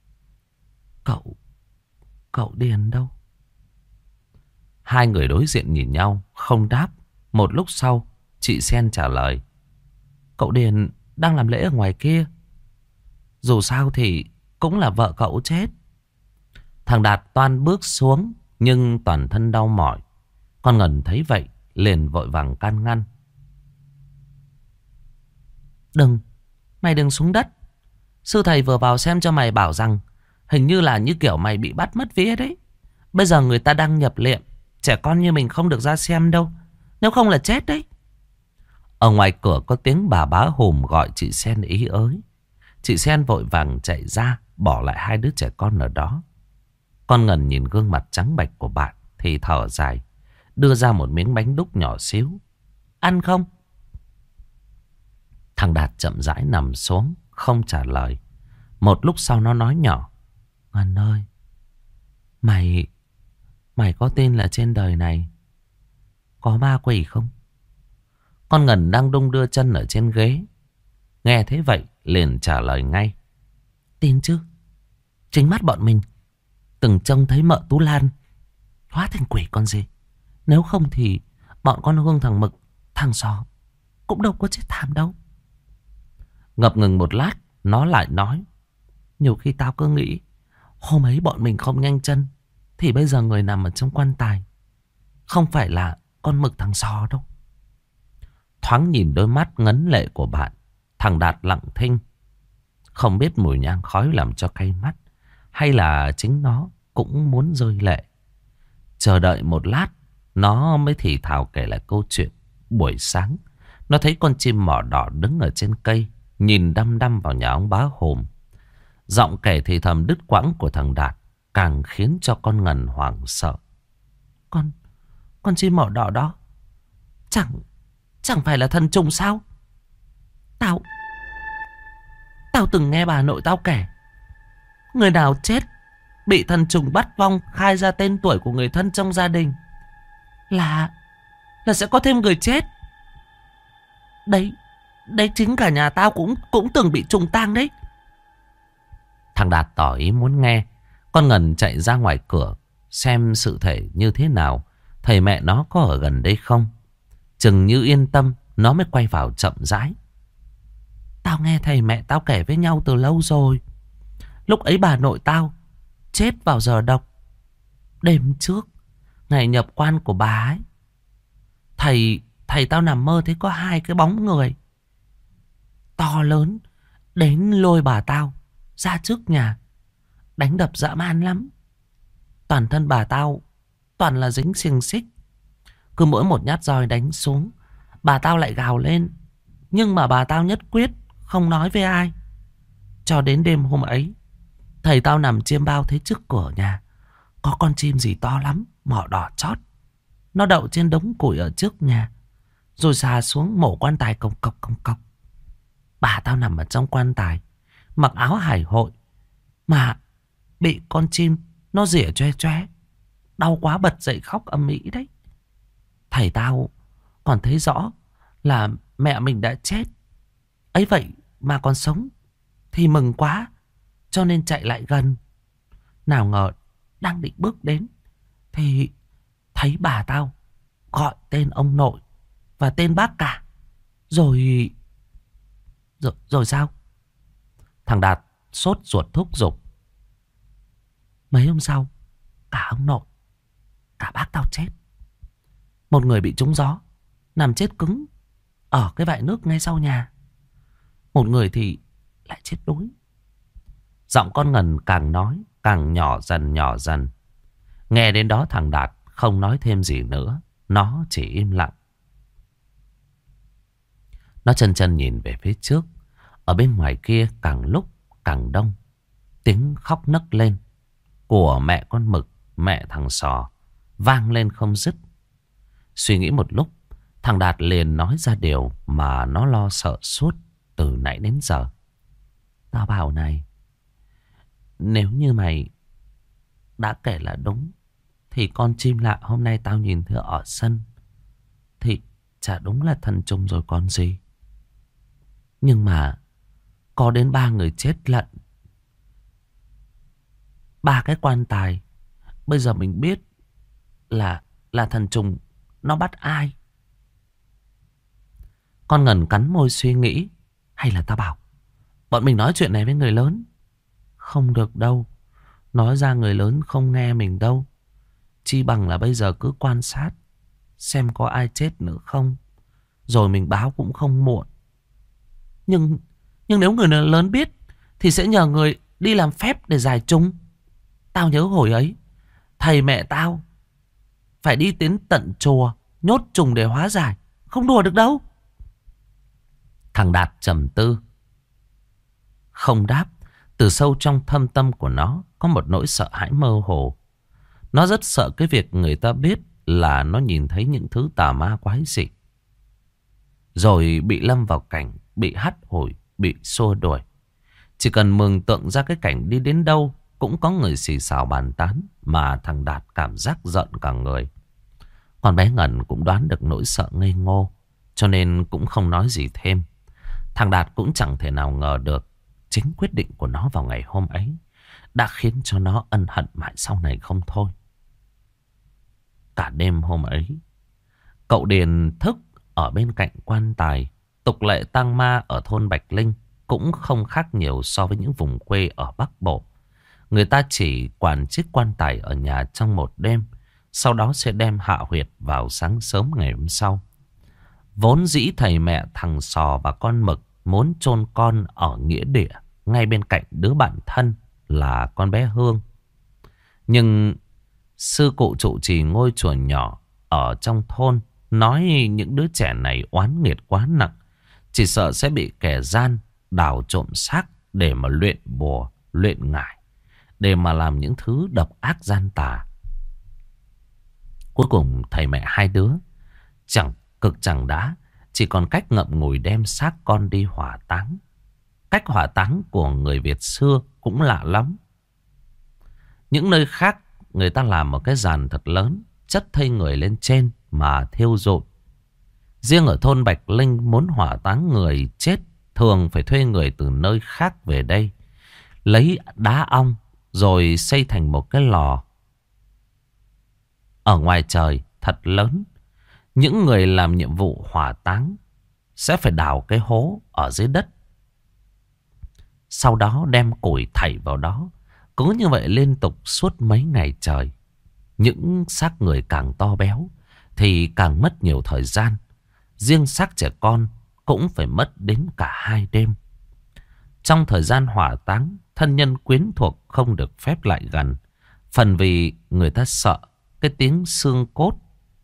Cậu Điền đâu? Hai người đối diện nhìn nhau, không đáp. Một lúc sau, chị Sen trả lời. Cậu Điền đang làm lễ ở ngoài kia. Dù sao thì cũng là vợ cậu chết. Thằng Đạt toan bước xuống, nhưng toàn thân đau mỏi. Con Ngân thấy vậy, liền vội vàng can ngăn. Mày đừng xuống đất. Sư thầy vừa vào xem cho mày bảo rằng hình như là như kiểu mày bị bắt mất vía đấy. Bây giờ người ta đang nhập liệm. Trẻ con như mình không được ra xem đâu. Nếu không là chết đấy. Ở ngoài cửa có tiếng bà bá Hùm gọi chị Sen ý ới. Chị Sen vội vàng chạy ra, bỏ lại hai đứa trẻ con ở đó. Con Ngân nhìn gương mặt trắng bệch của bạn thì thở dài, đưa ra một miếng bánh đúc nhỏ xíu. Ăn không? Thằng Đạt chậm rãi nằm xuống, không trả lời. Một lúc sau nó nói nhỏ. Ngân ơi, mày có tin là trên đời này có ma quỷ không? Con Ngân đang đung đưa chân ở trên ghế. Nghe thế vậy liền trả lời ngay. Tin chứ. Chính mắt bọn mình từng trông thấy mợ Tú Lan hóa thành quỷ con gì. Nếu không thì bọn con Hương, thằng Mực, thằng Sò cũng đâu có chết thảm đâu. Ngập ngừng một lát, nó lại nói. Nhiều khi tao cứ nghĩ hôm ấy bọn mình không nhanh chân thì bây giờ người nằm ở trong quan tài không phải là con Mực, thằng Sò đâu. Thoáng nhìn đôi mắt ngấn lệ của bạn, thằng Đạt lặng thinh. Không biết mùi nhang khói làm cho cay mắt, hay là chính nó cũng muốn rơi lệ. Chờ đợi một lát, nó mới thì thào kể lại câu chuyện. Buổi sáng, nó thấy con chim mỏ đỏ đứng ở trên cây, nhìn đăm đăm vào nhà ông bá Hùm. Giọng kể thì thầm đứt quãng của thằng Đạt càng khiến cho con Ngân hoảng sợ. Con chim mỏ đỏ đó chẳng phải là thần trùng sao? Tao từng nghe bà nội tao kể, người nào chết bị thần trùng bắt vong, khai ra tên tuổi của người thân trong gia đình là sẽ có thêm người chết. Đấy chính cả nhà tao cũng từng bị trùng tang đấy. Thằng Đạt tỏ ý muốn nghe. Con Ngân chạy ra ngoài cửa xem sự thể như thế nào, thầy mẹ nó có ở gần đây không. Chừng như yên tâm, nó mới quay vào chậm rãi. Tao nghe thầy mẹ tao kể với nhau từ lâu rồi. Lúc ấy bà nội tao chết vào giờ độc. Đêm trước, ngày nhập quan của bà ấy, thầy tao nằm mơ thấy có hai cái bóng người to lớn đến lôi bà tao ra trước nhà, đánh đập dã man lắm. Toàn thân bà tao toàn là dính xiềng xích. Cứ mỗi một nhát roi đánh xuống, bà tao lại gào lên. Nhưng mà bà tao nhất quyết không nói với ai. Cho đến đêm hôm ấy, thầy tao nằm chiêm bao thấy trước cửa nhà có con chim gì to lắm, mỏ đỏ chót. Nó đậu trên đống củi ở trước nhà, rồi xà xuống mổ quan tài cộc cộc cộc cộc. Bà tao nằm ở trong quan tài, mặc áo hải hội, mà bị con chim nó rỉa choe choe. Đau quá bật dậy khóc ầm ĩ đấy. Thầy tao còn thấy rõ là mẹ mình đã chết. Ấy vậy mà còn sống thì mừng quá, cho nên chạy lại gần. Nào ngờ đang định bước đến thì thấy bà tao gọi tên ông nội và tên bác cả. Rồi sao? Thằng Đạt sốt ruột thúc giục. Mấy hôm sau, cả ông nội, cả bác tao chết. Một người bị trúng gió, nằm chết cứng ở cái vại nước ngay sau nhà. Một người thì lại chết đuối. Giọng con Ngân càng nói càng nhỏ dần nhỏ dần. Nghe đến đó thằng Đạt không nói thêm gì nữa. Nó chỉ im lặng. Nó chân chân nhìn về phía trước. Ở bên ngoài kia càng lúc càng đông. Tiếng khóc nấc lên của mẹ con Mực, mẹ thằng Sò vang lên không dứt. Suy nghĩ một lúc, thằng Đạt liền nói ra điều mà nó lo sợ suốt từ nãy đến giờ. Tao bảo này, Nếu như mày đã kể là đúng, thì con chim lạ hôm nay tao nhìn thấy ở sân thì chả đúng là thần trùng rồi còn gì. Nhưng mà có đến 3 người chết lận, 3 cái quan tài. Bây giờ mình biết là thần trùng nó bắt ai. Con Ngần cắn môi suy nghĩ. Hay là tao bảo bọn mình nói chuyện này với người lớn? Không được đâu. Nói ra người lớn không nghe mình đâu. Chi bằng là bây giờ cứ quan sát xem có ai chết nữa không, rồi mình báo cũng không muộn. Nhưng nếu người lớn biết thì sẽ nhờ người đi làm phép để giải trùng. Tao nhớ hồi ấy thầy mẹ tao phải đi đến tận chùa nhốt trùng để hóa giải. Không đùa được đâu. Thằng Đạt trầm tư không đáp. Từ sâu trong thâm tâm của nó có một nỗi sợ hãi mơ hồ. Nó rất sợ cái việc người ta biết là nó nhìn thấy những thứ tà ma quái dị, rồi bị lâm vào cảnh bị hắt hủi, bị xua đuổi. Chỉ cần mường tượng ra cái cảnh đi đến đâu cũng có người xì xào bàn tán, mà thằng Đạt cảm giác giận cả người. Con bé Ngân cũng đoán được nỗi sợ ngây ngô, cho nên cũng không nói gì thêm. Thằng Đạt cũng chẳng thể nào ngờ được chính quyết định của nó vào ngày hôm ấy đã khiến cho nó ân hận mãi sau này không thôi. Cả đêm hôm ấy, cậu Điền thức ở bên cạnh quan tài. Tục lệ tang ma ở thôn Bạch Linh cũng không khác nhiều so với những vùng quê ở Bắc Bộ. Người ta chỉ quản chiếc quan tài ở nhà trong một đêm, sau đó sẽ đem hạ huyệt vào sáng sớm ngày hôm sau. Vốn dĩ thầy mẹ thằng Sò và con Mực muốn chôn con ở nghĩa địa ngay bên cạnh đứa bạn thân là con bé Hương. Nhưng sư cụ trụ trì ngôi chùa nhỏ ở trong thôn nói những đứa trẻ này oán nghiệt quá nặng, chỉ sợ sẽ bị kẻ gian đào trộm xác để mà luyện bùa, luyện ngải, để mà làm những thứ độc ác gian tà. Cuối cùng thầy mẹ hai đứa chẳng đã, chỉ còn cách ngậm ngùi đem xác con đi hỏa táng. Cách hỏa táng của người Việt xưa cũng lạ lắm. Những nơi khác người ta làm một cái giàn thật lớn, chất thây người lên trên mà thiêu rụi. Riêng ở thôn Bạch Linh muốn hỏa táng người chết thường phải thuê người từ nơi khác về đây, lấy đá ong rồi xây thành một cái lò ở ngoài trời thật lớn. Những người làm nhiệm vụ hỏa táng sẽ phải đào cái hố ở dưới đất, sau đó đem củi thảy vào đó. Cứ như vậy liên tục suốt mấy ngày trời. Những xác người càng to béo thì càng mất nhiều thời gian. Riêng xác trẻ con cũng phải mất đến cả 2 đêm. Trong thời gian hỏa táng, thân nhân quyến thuộc không được phép lại gần. Phần vì người ta sợ cái tiếng xương cốt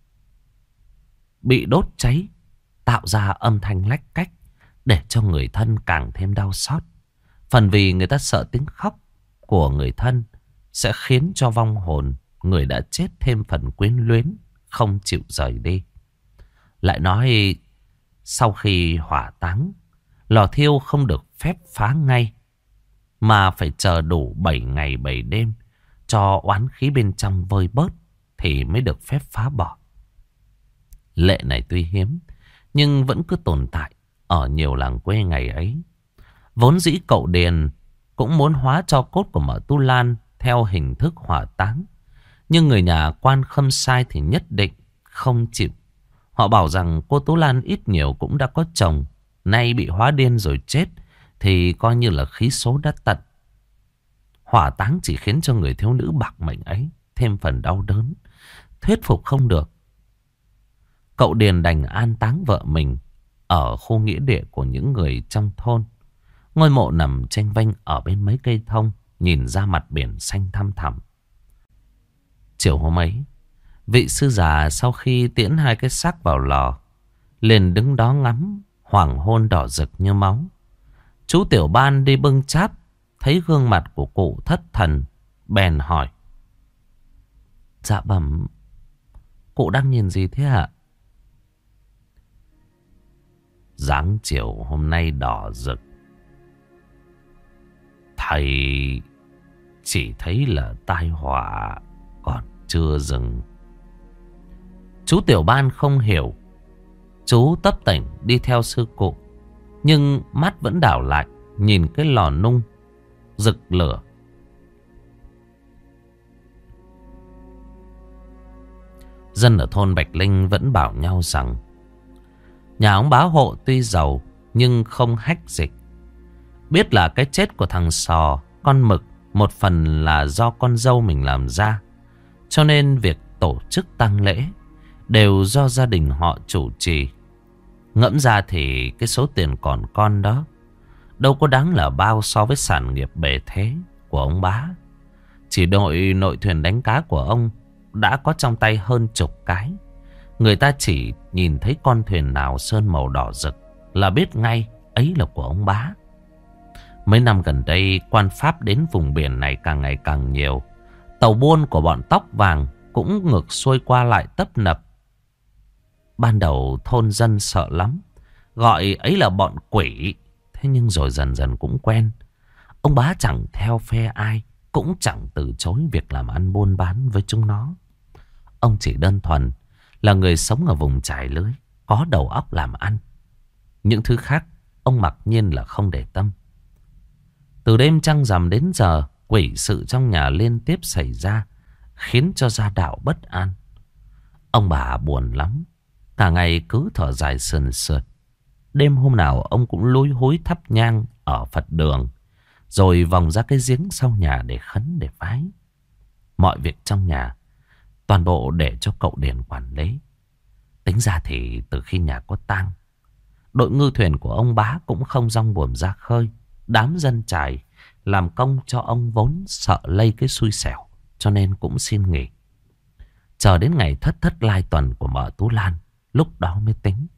bị đốt cháy tạo ra âm thanh lách cách, để cho người thân càng thêm đau xót. Phần vì người ta sợ tiếng khóc của người thân sẽ khiến cho vong hồn người đã chết thêm phần quyến luyến, không chịu rời đi. Lại nói sau khi hỏa táng, lò thiêu không được phép phá ngay, mà phải chờ đủ 7 ngày 7 đêm cho oán khí bên trong vơi bớt thì mới được phép phá bỏ. Lệ này tuy hiếm nhưng vẫn cứ tồn tại ở nhiều làng quê ngày ấy. Vốn dĩ cậu Điền cũng muốn hóa tro cốt của mợ Tu Lan theo hình thức hỏa táng, nhưng người nhà quan Khâm Sai thì nhất định không chịu. Họ bảo rằng cô Tú Lan ít nhiều cũng đã có chồng, nay bị hóa điên rồi chết thì coi như là khí số đã tận. Hỏa táng chỉ khiến cho người thiếu nữ bạc mệnh ấy thêm phần đau đớn. Thuyết phục không được, cậu Điền đành an táng vợ mình ở khu nghĩa địa của những người trong thôn. Ngôi mộ nằm chênh vênh ở bên mấy cây thông, nhìn ra mặt biển xanh thăm thẳm. Chiều hôm ấy, vị sư già sau khi tiễn 2 cái xác vào lò, liền đứng đó ngắm hoàng hôn đỏ rực như máu. Chú Tiểu Ban đi bưng cháp, thấy gương mặt của cụ thất thần, bèn hỏi: "Dạ bẩm, cụ đang nhìn gì thế ạ?" "Dáng chiều hôm nay đỏ rực, thầy chỉ thấy là tai họa còn chưa dừng. Chú Tiểu Ban không hiểu. Chú tấp tỉnh đi theo sư cụ, nhưng mắt vẫn đảo lại nhìn cái lò nung rực lửa. Dân ở thôn Bạch Linh vẫn bảo nhau rằng nhà ông bá hộ tuy giàu nhưng không hách dịch. Biết là cái chết của thằng Sò, con Mực, một phần là do con dâu mình làm ra, cho nên việc tổ chức tang lễ đều do gia đình họ chủ trì. Ngẫm ra thì cái số tiền còn con đó đâu có đáng là bao so với sản nghiệp bề thế của ông bá. Chỉ nội thuyền đánh cá của ông đã có trong tay hơn chục cái. Người ta chỉ nhìn thấy con thuyền nào sơn màu đỏ rực là biết ngay ấy là của ông bá. Mấy năm gần đây, quan Pháp đến vùng biển này càng ngày càng nhiều. Tàu buôn của bọn tóc vàng cũng ngược xuôi qua lại tấp nập. Ban đầu thôn dân sợ lắm, gọi ấy là bọn quỷ. Thế nhưng rồi dần dần cũng quen. Ông bá chẳng theo phe ai, cũng chẳng từ chối việc làm ăn buôn bán với chúng nó. Ông chỉ đơn thuần là người sống ở vùng chài lưới, có đầu óc làm ăn. Những thứ khác ông mặc nhiên là không để tâm. Từ đêm trăng rằm đến giờ, quỷ sự trong nhà liên tiếp xảy ra, khiến cho gia đạo bất an. Ông bà buồn lắm, cả ngày cứ thở dài sườn sượt. Đêm hôm nào ông cũng lúi húi thắp nhang ở Phật đường, rồi vòng ra cái giếng sau nhà để khấn để vái. Mọi việc trong nhà toàn bộ để cho cậu Điền quản lý. Tính ra thì từ khi nhà có tang, đội ngư thuyền của ông bá cũng không dong buồm ra khơi. Đám dân chài làm công cho ông vốn sợ lây cái xui xẻo, cho nên cũng xin nghỉ. Chờ đến ngày thất thất lai tuần của mợ Tú Lan, lúc đó mới tính.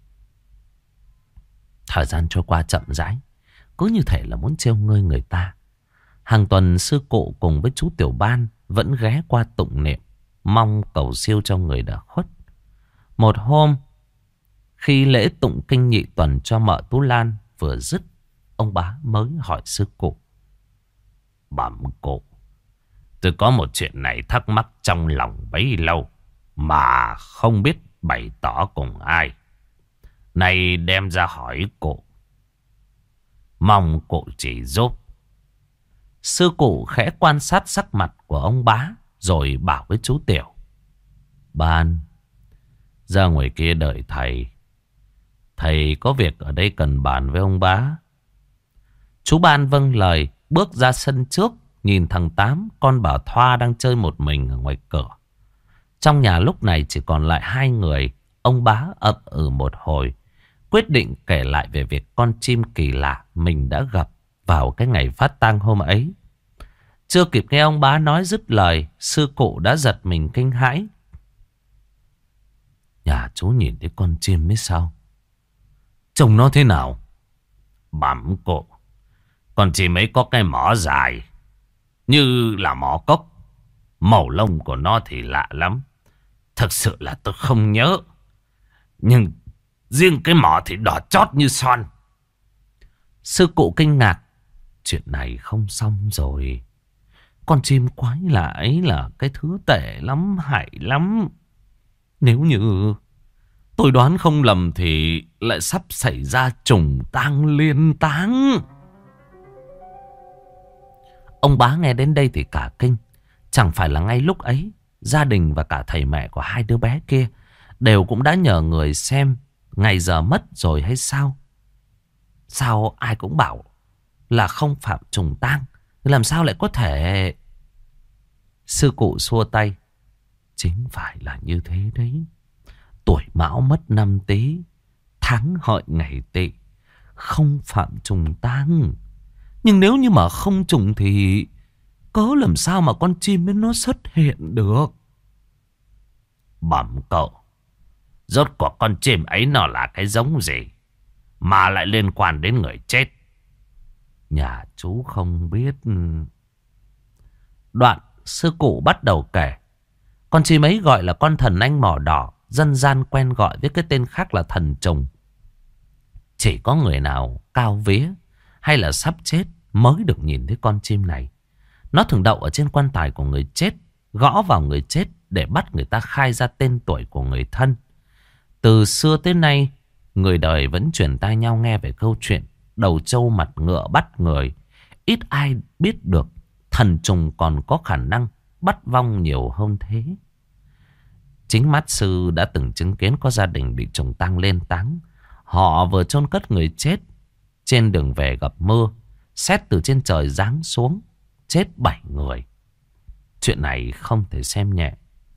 Thời gian trôi qua chậm rãi, cứ như thể là muốn trêu ngươi người ta. Hàng tuần sư cụ cùng với chú Tiểu Ban vẫn ghé qua tụng niệm, mong cầu siêu cho người đã khuất. Một hôm, khi lễ tụng kinh nhị tuần cho mợ Tú Lan vừa dứt, ông bá mới hỏi sư cụ: Bẩm cụ, tôi có một chuyện này thắc mắc trong lòng bấy lâu, mà không biết bày tỏ cùng ai. Này đem ra hỏi cụ, mong cụ chỉ giúp. Sư cụ khẽ quan sát sắc mặt của ông bá, rồi bảo với chú Tiểu: Ban, ra ngoài kia đợi thầy. Thầy có việc ở đây cần bàn với ông bá. Chú Ban vâng lời, bước ra sân trước, nhìn thằng Tám, con bà Thoa đang chơi một mình ở ngoài cửa. Trong nhà lúc này chỉ còn lại hai người. Ông bá ậm ừ một hồi, quyết định kể lại về việc con chim kỳ lạ mình đã gặp vào cái ngày phát tang hôm ấy. Chưa kịp nghe ông bá nói dứt lời, sư cụ đã giật mình kinh hãi. Nhà chú nhìn thấy con chim mới sao? Trông nó thế nào? Bẩm cụ, con chim ấy có cái mỏ dài như là mỏ cốc. Màu lông của nó thì lạ lắm. Thực sự là tôi không nhớ. Nhưng riêng cái mỏ thì đỏ chót như son. Sư cụ kinh ngạc. Chuyện này không xong rồi. Con chim quái lạ ấy là cái thứ tệ lắm, hại lắm. Nếu như tôi đoán không lầm thì lại sắp xảy ra trùng tang liên táng. Ông bá nghe đến đây thì cả kinh. Chẳng phải là ngay lúc ấy gia đình và cả thầy mẹ của hai đứa bé kia đều cũng đã nhờ người xem ngày giờ mất rồi hay sao? Sao ai cũng bảo là không phạm trùng tang, làm sao lại có thể? Sư cụ xua tay. Chính phải là như thế đấy. Tuổi Mão mất năm Tý, tháng Hợi ngày Tỵ, không phạm trùng tang. Nhưng nếu như mà không trùng thì cớ làm sao mà con chim ấy nó xuất hiện được? Bẩm cậu, rốt cuộc con chim ấy nó là cái giống gì mà lại liên quan đến người chết? Nhà chú không biết. Đoạn sư cụ bắt đầu kể. Con chim ấy gọi là con thần anh mỏ đỏ, dân gian quen gọi với cái tên khác là thần trùng. Chỉ có người nào cao vía hay là sắp chết mới được nhìn thấy con chim này. Nó thường đậu ở trên quan tài của người chết, gõ vào người chết để bắt người ta khai ra tên tuổi của người thân. Từ xưa tới nay, người đời vẫn truyền tai nhau nghe về câu chuyện đầu trâu mặt ngựa bắt người. Ít ai biết được thần trùng còn có khả năng bắt vong nhiều hơn thế. Chính mắt sư đã từng chứng kiến có gia đình bị trùng tang lên táng. Họ vừa chôn cất người chết, trên đường về gặp mưa, sét từ trên trời giáng xuống, chết 7 người. Chuyện này không thể xem nhẹ.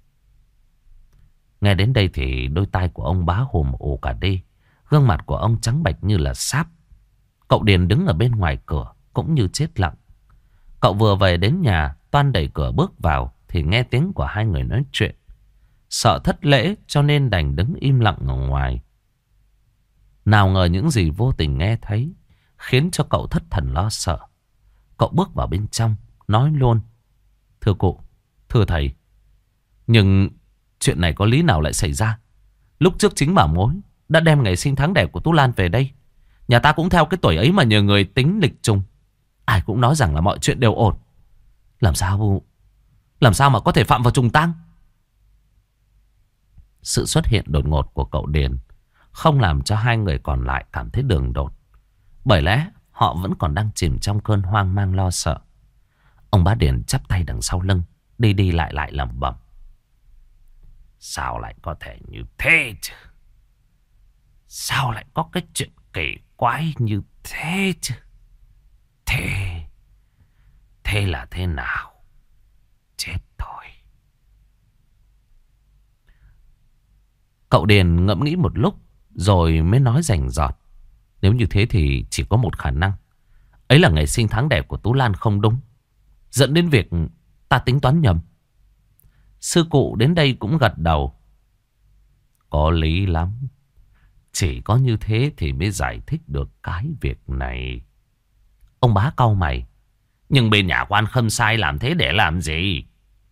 Nghe đến đây thì đôi tai của ông bá hùm ù cả đi. Gương mặt của ông trắng bệch như là sáp. Cậu Điền đứng ở bên ngoài cửa cũng như chết lặng. Cậu vừa về đến nhà, toan đẩy cửa bước vào thì nghe tiếng của hai người nói chuyện. Sợ thất lễ cho nên đành đứng im lặng ở ngoài. Nào ngờ những gì vô tình nghe thấy khiến cho cậu thất thần lo sợ. Cậu bước vào bên trong, nói luôn: "Thưa cụ, thưa thầy, nhưng chuyện này có lý nào lại xảy ra? Lúc trước chính bà mối đã đem ngày sinh tháng đẻ của Tú Lan về đây. Nhà ta cũng theo cái tuổi ấy mà nhờ người tính lịch trùng. Ai cũng nói rằng là mọi chuyện đều ổn. Làm sao mà có thể phạm vào trùng tang?" Sự xuất hiện đột ngột của cậu Điền không làm cho hai người còn lại cảm thấy đường đột. Bởi lẽ họ vẫn còn đang chìm trong cơn hoang mang lo sợ. Ông bá Điền chắp tay đằng sau lưng, đi đi lại lại lẩm bẩm: "Sao lại có thể như thế chứ? Sao lại có cái chuyện kỳ quái như thế chứ? Thế là thế nào? Chết thôi." Cậu Điền ngẫm nghĩ một lúc rồi mới nói rành rọt: "Nếu như thế thì chỉ có một khả năng. Ấy là ngày sinh tháng đẻ của Tú Lan không đúng, dẫn đến việc ta tính toán nhầm." Sư cụ đến đây cũng gật đầu: "Có lý lắm. Chỉ có như thế thì mới giải thích được cái việc này." Ông bá cau mày: "Nhưng bên nhà quan Khâm Sai làm thế để làm gì?"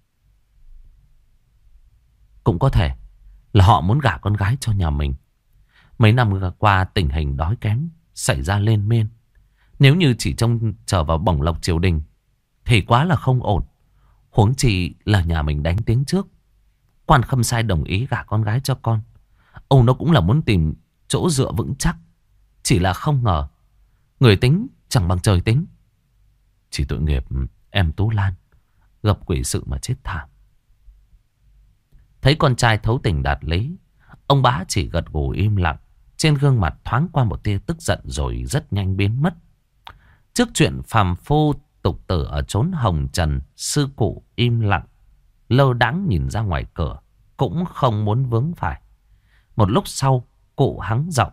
"Cũng có thể là họ muốn gả con gái cho nhà mình. Mấy năm qua tình hình đói kém xảy ra lên men. Nếu như chỉ trông chờ vào bổng lộc triều đình thì quá là không ổn. Huống chi là nhà mình đánh tiếng trước. Quan Khâm Sai đồng ý gả con gái cho con. Ông nó cũng là muốn tìm chỗ dựa vững chắc. Chỉ là không ngờ người tính chẳng bằng trời tính. Chỉ tội nghiệp em Tú Lan gặp quỷ sự mà chết thảm." Thấy con trai thấu tình đạt lý, ông bá chỉ gật gù im lặng. Trên gương mặt thoáng qua một tia tức giận rồi rất nhanh biến mất. Trước chuyện phàm phu tục tử ở chốn hồng trần, sư cụ im lặng, lơ đãng nhìn ra ngoài cửa, cũng không muốn vướng phải. Một lúc sau, cụ hắng giọng: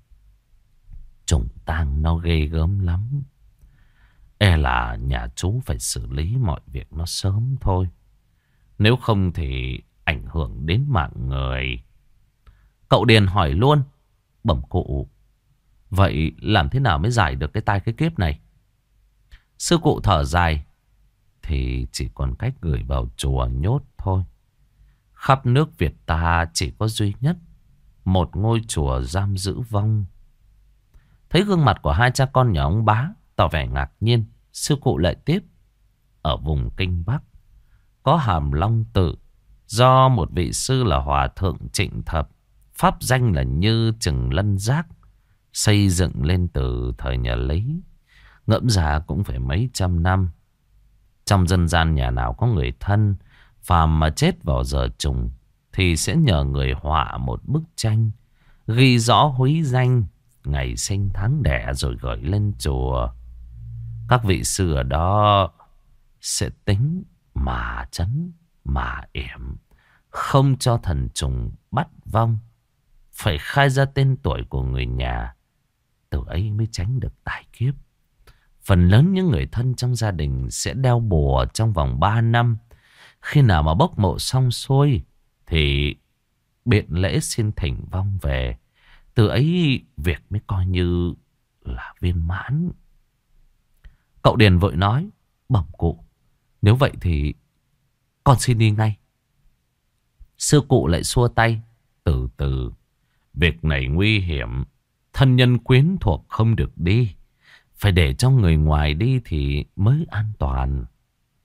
"Trùng tang nó ghê gớm lắm. E là nhà chú phải xử lý mọi việc nó sớm thôi. Nếu không thì ảnh hưởng đến mạng người." Cậu Điền hỏi luôn: "Bẩm cụ, vậy làm thế nào mới giải được cái tai cái kiếp này?" Sư cụ thở dài: "Thì chỉ còn cách gửi vào chùa nhốt thôi. Khắp nước Việt ta chỉ có duy nhất một ngôi chùa giam giữ vong." Thấy gương mặt của hai cha con nhà ông bá tỏ vẻ ngạc nhiên, sư cụ lại tiếp: "Ở vùng Kinh Bắc có Hàm Long Tự, do một vị sư là Hòa Thượng Trịnh Thập, pháp danh là Như Chừng Lân Giác, xây dựng lên từ thời nhà Lý. Ngẫm ra cũng phải mấy trăm năm. Trong dân gian nhà nào có người thân phàm mà chết vào giờ trùng thì sẽ nhờ người họa một bức tranh ghi rõ húy danh, ngày sinh tháng đẻ rồi gửi lên chùa. Các vị sư ở đó sẽ tính mà chấn mà yểm, không cho thần trùng bắt vong. Phải khai ra tên tuổi của người nhà, từ ấy mới tránh được tai kiếp. Phần lớn những người thân trong gia đình sẽ đeo bùa trong vòng 3 năm. Khi nào mà bốc mộ xong xuôi thì biện lễ xin thỉnh vong về. Từ ấy việc mới coi như là viên mãn." Cậu Điền vội nói: "Bẩm cụ, nếu vậy thì con xin đi ngay." Sư cụ lại xua tay: "Từ từ, việc này nguy hiểm. Thân nhân quyến thuộc không được đi. Phải để cho người ngoài đi thì mới an toàn."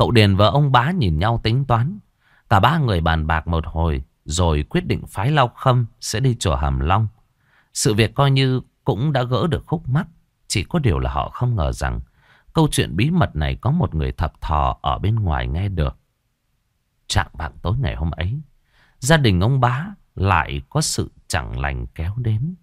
Cậu Điền và ông Bá nhìn nhau tính toán. Cả ba người bàn bạc một hồi rồi quyết định phái Lao Khâm sẽ đi chùa Hàm Long. Sự việc coi như cũng đã gỡ được khúc mắc. Chỉ có điều là họ không ngờ rằng câu chuyện bí mật này có một người thập thò ở bên ngoài nghe được. Trạng vạng tối ngày hôm ấy, gia đình ông Bá lại có sự chẳng lành kéo đến.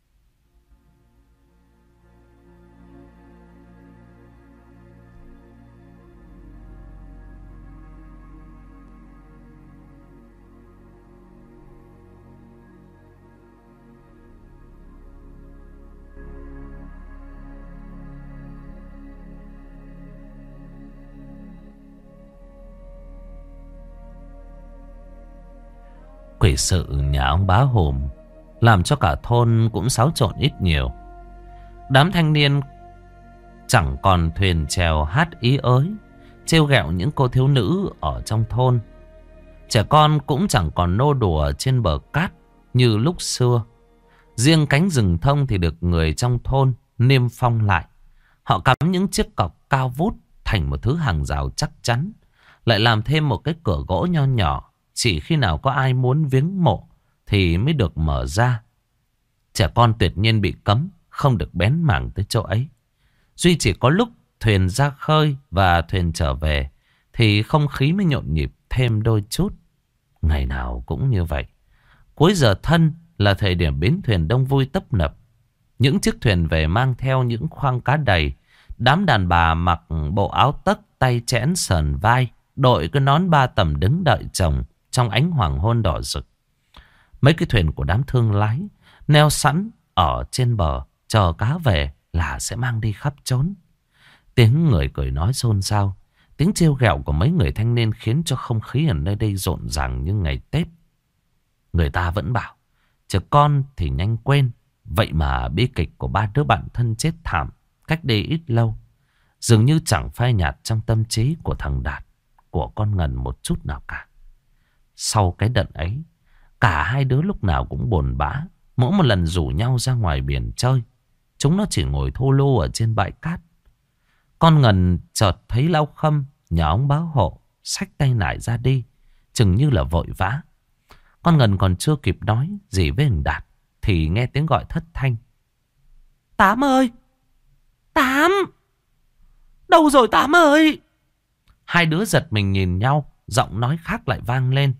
Quỷ sự nhà ông Bá Hùm làm cho cả thôn cũng xáo trộn ít nhiều. Đám thanh niên chẳng còn thuyền chèo hát ý ới, trêu ghẹo những cô thiếu nữ ở trong thôn. Trẻ con cũng chẳng còn nô đùa trên bờ cát như lúc xưa. Riêng cánh rừng thông thì được người trong thôn niêm phong lại. Họ cắm những chiếc cọc cao vút thành một thứ hàng rào chắc chắn, lại làm thêm một cái cửa gỗ nho nhỏ. Chỉ khi nào có ai muốn viếng mộ thì mới được mở ra. Trẻ con tuyệt nhiên bị cấm, không được bén mảng tới chỗ ấy. Duy chỉ có lúc thuyền ra khơi và thuyền trở về thì không khí mới nhộn nhịp thêm đôi chút. Ngày nào cũng như vậy. Cuối giờ thân là thời điểm bến thuyền đông vui tấp nập. Những chiếc thuyền về mang theo những khoang cá đầy. Đám đàn bà mặc bộ áo tấc, tay chẽn sờn vai, đội cái nón ba tầm đứng đợi chồng trong ánh hoàng hôn đỏ rực. Mấy cái thuyền của đám thương lái neo sẵn ở trên bờ chờ cá về là sẽ mang đi khắp trốn. Tiếng người cười nói xôn xao, tiếng trêu ghẹo của mấy người thanh niên khiến cho không khí ở nơi đây rộn ràng như ngày Tết. Người ta vẫn bảo trẻ con thì nhanh quên. Vậy mà bi kịch của ba đứa bạn thân chết thảm cách đây ít lâu dường như chẳng phai nhạt trong tâm trí của thằng Đạt, của con Ngân một chút nào cả. Sau cái đợt ấy, cả hai đứa lúc nào cũng buồn bã. Mỗi một lần rủ nhau ra ngoài biển chơi, chúng nó chỉ ngồi thô lô ở trên bãi cát. Con Ngân chợt thấy Lao Khâm nhờ ông báo hộ, xách tay nải ra đi, chừng như là vội vã. Con Ngân còn chưa kịp nói gì với thằng Đạt thì nghe tiếng gọi thất thanh. Tám ơi! Tám! Đâu rồi Tám ơi? Hai đứa giật mình nhìn nhau, giọng nói khác lại vang lên.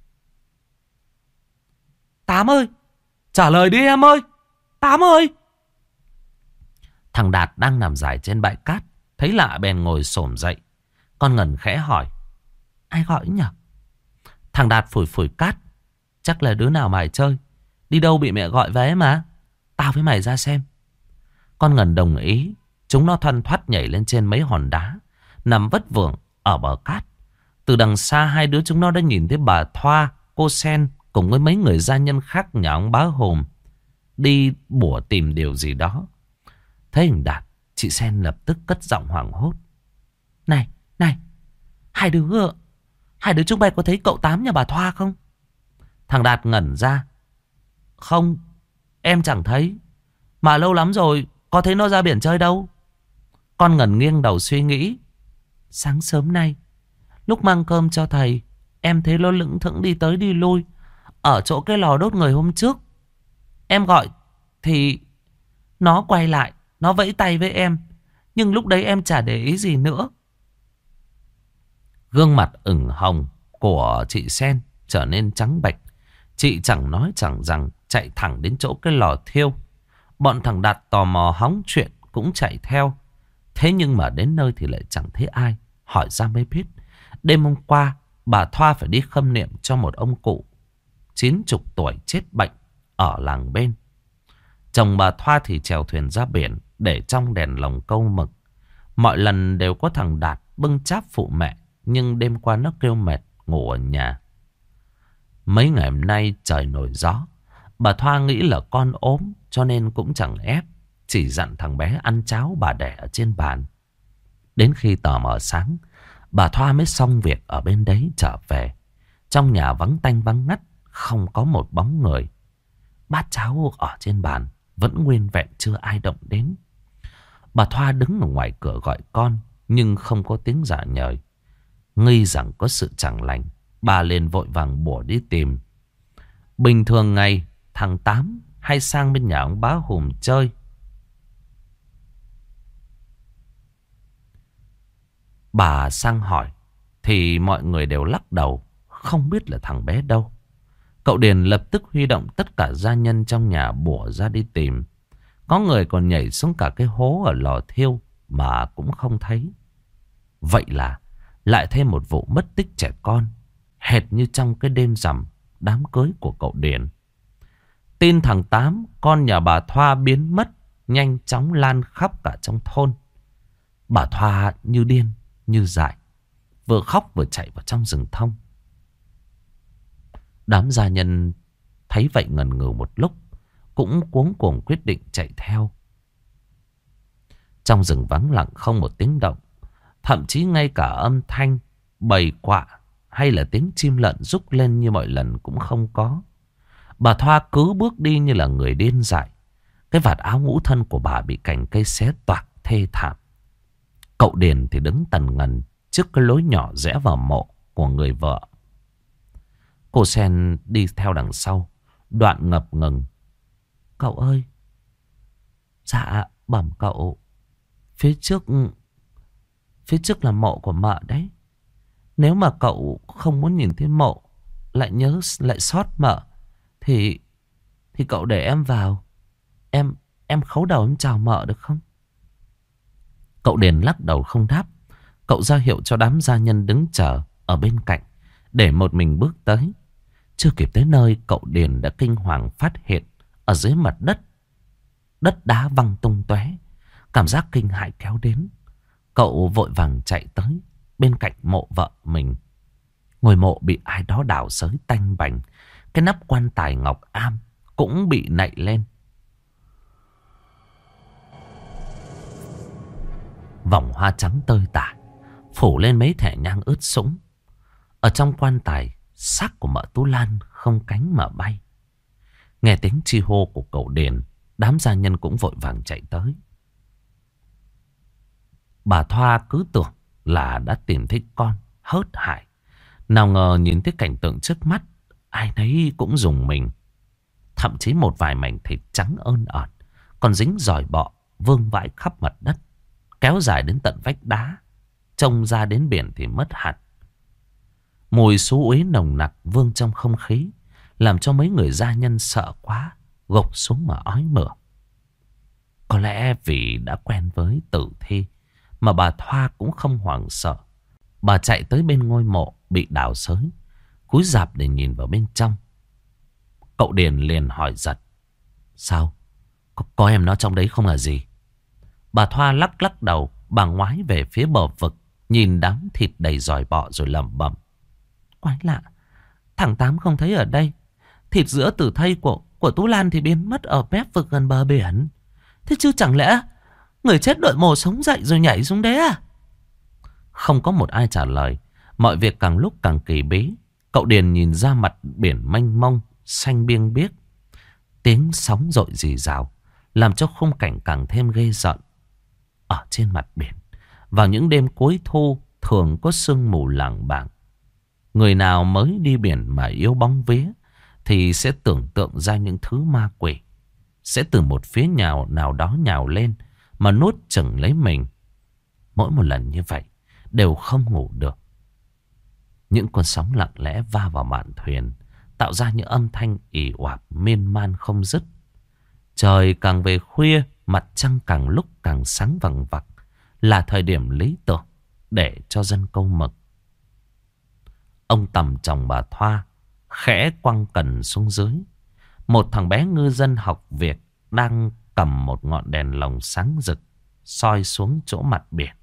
Tám ơi! Trả lời đi em ơi! Tám ơi! Thằng Đạt đang nằm dài trên bãi cát, thấy lạ bèn ngồi xổm dậy. Con Ngân khẽ hỏi. Ai gọi nhỉ? Thằng Đạt phủi phủi cát. Chắc là đứa nào mải chơi, đi đâu bị mẹ gọi về mà. Tao với mày ra xem. Con Ngân đồng ý. Chúng nó thoăn thoắt nhảy lên trên mấy hòn đá nằm vất vưởng ở bờ cát. Từ đằng xa hai đứa chúng nó đã nhìn thấy bà Thoa, cô Sen cùng với mấy người gia nhân khác nhà ông Bá Hùm đi bủa tìm điều gì đó. Thấy hình Đạt, chị Sen lập tức cất giọng hoảng hốt. Này, này, hai đứa chúng bay có thấy cậu Tám nhà bà Thoa không? Thằng Đạt ngẩn ra. Không, em chẳng thấy. Mà lâu lắm rồi, có thấy nó ra biển chơi đâu. Con Ngân nghiêng đầu suy nghĩ. Sáng sớm nay, lúc mang cơm cho thầy, em thấy nó lững thững đi tới đi lui ở chỗ cái lò đốt người hôm trước. Em gọi thì nó quay lại, nó vẫy tay với em. Nhưng lúc đấy em chả để ý gì nữa. Gương mặt ửng hồng của chị Sen trở nên trắng bệch. Chị chẳng nói chẳng rằng chạy thẳng đến chỗ cái lò thiêu. Bọn thằng Đạt tò mò hóng chuyện cũng chạy theo. Thế nhưng mà đến nơi thì lại chẳng thấy ai. Hỏi ra mới biết, đêm hôm qua bà Thoa phải đi khâm niệm cho một ông cụ 90 tuổi chết bệnh ở làng bên. Chồng bà Thoa thì chèo thuyền ra biển để trong đèn lồng câu mực. Mọi lần đều có thằng Đạt bưng cháp phụ mẹ, nhưng đêm qua nó kêu mệt ngủ ở nhà. Mấy ngày hôm nay trời nổi gió, bà Thoa nghĩ là con ốm cho nên cũng chẳng ép, chỉ dặn thằng bé ăn cháo bà để ở trên bàn. Đến khi tờ mờ sáng, bà Thoa mới xong việc ở bên đấy trở về. Trong nhà vắng tanh vắng ngắt, không có một bóng người. Bát cháo ở trên bàn vẫn nguyên vẹn, chưa ai động đến. Bà Thoa đứng ở ngoài cửa gọi con, nhưng không có tiếng dạ nhời. nghi rằng có sự chẳng lành. Bà liền vội vàng bủa đi tìm. Bình thường ngày thằng Tám hay sang bên nhà ông bá Hùm chơi. Bà sang hỏi thì mọi người đều lắc đầu, không biết là thằng bé đâu. Cậu Điền lập tức huy động tất cả gia nhân trong nhà bủa ra đi tìm. Có người còn nhảy xuống cả cái hố ở lò thiêu mà cũng không thấy. Vậy là lại thêm một vụ mất tích trẻ con, hệt như trong cái đêm rằm đám cưới của cậu Điền. Tin thằng Tám, con nhà bà Thoa biến mất, nhanh chóng lan khắp cả trong thôn. Bà Thoa như điên, như dại, vừa khóc vừa chạy vào trong rừng thông. Đám gia nhân thấy vậy ngần ngừ một lúc, cũng cuống cuồng quyết định chạy theo. Trong rừng vắng lặng không một tiếng động, thậm chí ngay cả âm thanh bầy quạ hay là tiếng chim lợn rúc lên như mọi lần cũng không có. Bà Thoa cứ bước đi như là người điên dại. Cái vạt áo ngũ thân của bà bị cành cây xé toạc thê thảm. Cậu Điền thì đứng tần ngần trước cái lối nhỏ rẽ vào mộ của người vợ. Cô Sen đi theo đằng sau, đoạn ngập ngừng. Cậu ơi. Dạ bẩm cậu. Phía trước là mộ của mợ đấy. Nếu mà cậu không muốn nhìn thấy mộ, lại sót mợ, thì cậu để em vào. Em khấu đầu em chào mợ được không? Cậu Điền lắc đầu không đáp. Cậu ra hiệu cho đám gia nhân đứng chờ ở bên cạnh, để một mình bước tới. Chưa kịp tới nơi, cậu Điền đã kinh hoàng phát hiện ở dưới mặt đất, đất đá văng tung tóe. Cảm giác kinh hãi kéo đến. Cậu vội vàng chạy tới bên cạnh mộ vợ mình. Ngôi mộ bị ai đó đào xới tanh bành. Cái nắp quan tài ngọc am cũng bị nạy lên. Vòng hoa trắng tơi tả phủ lên mấy thẻ nhang ướt sũng. Ở trong quan tài, xác của mợ Tú Lan không cánh mà bay. Nghe tiếng chi hô của cậu Điền, đám gia nhân cũng vội vàng chạy tới. Bà Thoa cứ tưởng là đã tìm thấy con, hớt hải. Nào ngờ nhìn thấy cảnh tượng trước mắt, ai nấy cũng rùng mình. Thậm chí một vài mảnh thịt trắng ơn ợt còn dính dòi bọ vương vãi khắp mặt đất, kéo dài đến tận vách đá. Trông ra đến biển thì mất hẳn. Mùi xú uế nồng nặc vương trong không khí, làm cho mấy người gia nhân sợ quá, gục xuống mà ói mửa. Có lẽ vì đã quen với tử thi mà bà Thoa cũng không hoảng sợ. Bà chạy tới bên ngôi mộ bị đào xới, cúi rạp để nhìn vào bên trong. Cậu Điền liền hỏi giật. Sao? Có em nó trong đấy không là gì? Bà Thoa lắc lắc đầu. Bà ngoái về phía bờ vực, nhìn đám thịt đầy dòi bọ rồi lẩm bẩm. Quái lạ, thằng Tám không thấy ở đây. Thịt giữa tử thây của Tú Lan thì biến mất ở mép vực gần bờ biển. Thế chứ chẳng lẽ người chết đợi mồ sống dậy rồi nhảy xuống đấy à? Không có một ai trả lời. Mọi việc càng lúc càng kỳ bí. Cậu Điền nhìn ra mặt biển mênh mông, xanh biêng biếc. Tiếng sóng dội rì rào, làm cho khung cảnh càng thêm ghê rợn. Ở trên mặt biển, vào những đêm cuối thu, thường có sương mù lảng bảng. Người nào mới đi biển mà yêu bóng vía thì sẽ tưởng tượng ra những thứ ma quỷ sẽ từ một phía nào đó nhào lên mà nuốt chửng lấy mình. Mỗi một lần như vậy đều không ngủ được. Những con sóng lặng lẽ va vào mạn thuyền, tạo ra những âm thanh ì oạp miên man không dứt. Trời càng về khuya, mặt trăng càng lúc càng sáng vằng vặc, là thời điểm lý tưởng để cho dân câu mực. Ông Tầm chồng bà Thoa khẽ quăng cần xuống dưới. Một thằng bé ngư dân học việc đang cầm một ngọn đèn lồng sáng rực soi xuống chỗ mặt biển.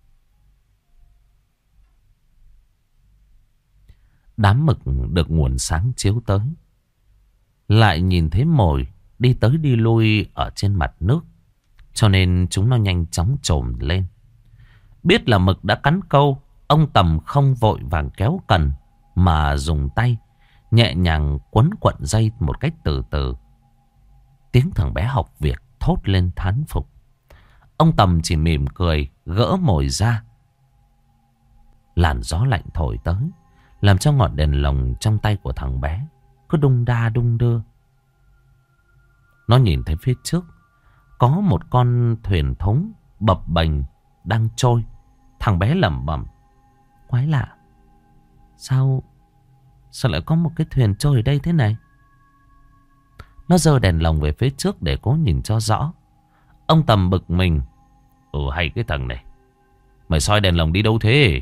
Đám mực được nguồn sáng chiếu tới, lại nhìn thấy mồi đi tới đi lui ở trên mặt nước, cho nên chúng nó nhanh chóng trồm lên. Biết là mực đã cắn câu, ông Tầm không vội vàng kéo cần, mà dùng tay nhẹ nhàng quấn quận dây một cách từ từ. Tiếng thằng bé học việc thốt lên thán phục. Ông Tầm chỉ mỉm cười gỡ mồi ra, Làn gió lạnh thổi tới, làm cho ngọn đèn lồng trong tay của thằng bé cứ đung đa đung đưa. Nó nhìn thấy phía trước có một con thuyền thúng bập bềnh đang trôi. Thằng bé lẩm bẩm: quái lạ, sao lại có một cái thuyền trôi ở đây thế này? Nó giơ đèn lồng về phía trước để cố nhìn cho rõ. Ông Tầm bực mình: hay cái thằng này, mày soi đèn lồng đi đâu thế?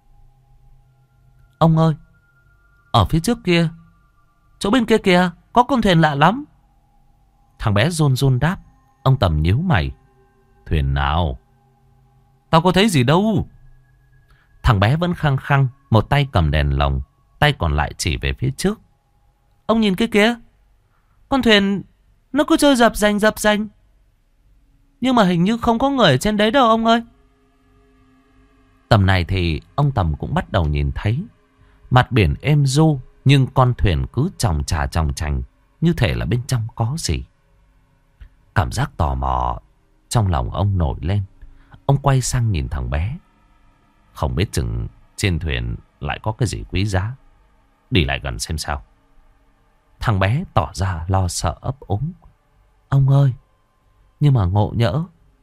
Ông ơi, ở phía trước kia, chỗ bên kia kìa, có con thuyền lạ lắm. Thằng bé run run đáp. Ông Tầm nhíu mày: thuyền nào? Tao có thấy gì đâu. Thằng bé vẫn khăng khăng, một tay cầm đèn lồng, tay còn lại chỉ về phía trước. Ông nhìn cái kia, con thuyền nó cứ trôi dập dành. Nhưng mà hình như không có người ở trên đấy đâu ông ơi. Tầm này thì ông Tầm cũng bắt đầu nhìn thấy. Mặt biển êm du, nhưng con thuyền cứ chòng chành, như thể là bên trong có gì. Cảm giác tò mò trong lòng ông nổi lên. Ông quay sang nhìn thằng bé. Không biết chừng trên thuyền lại có cái gì quý giá. Đi lại gần xem sao. Thằng bé tỏ ra lo sợ ấp úng. Ông ơi, nhưng mà ngộ nhỡ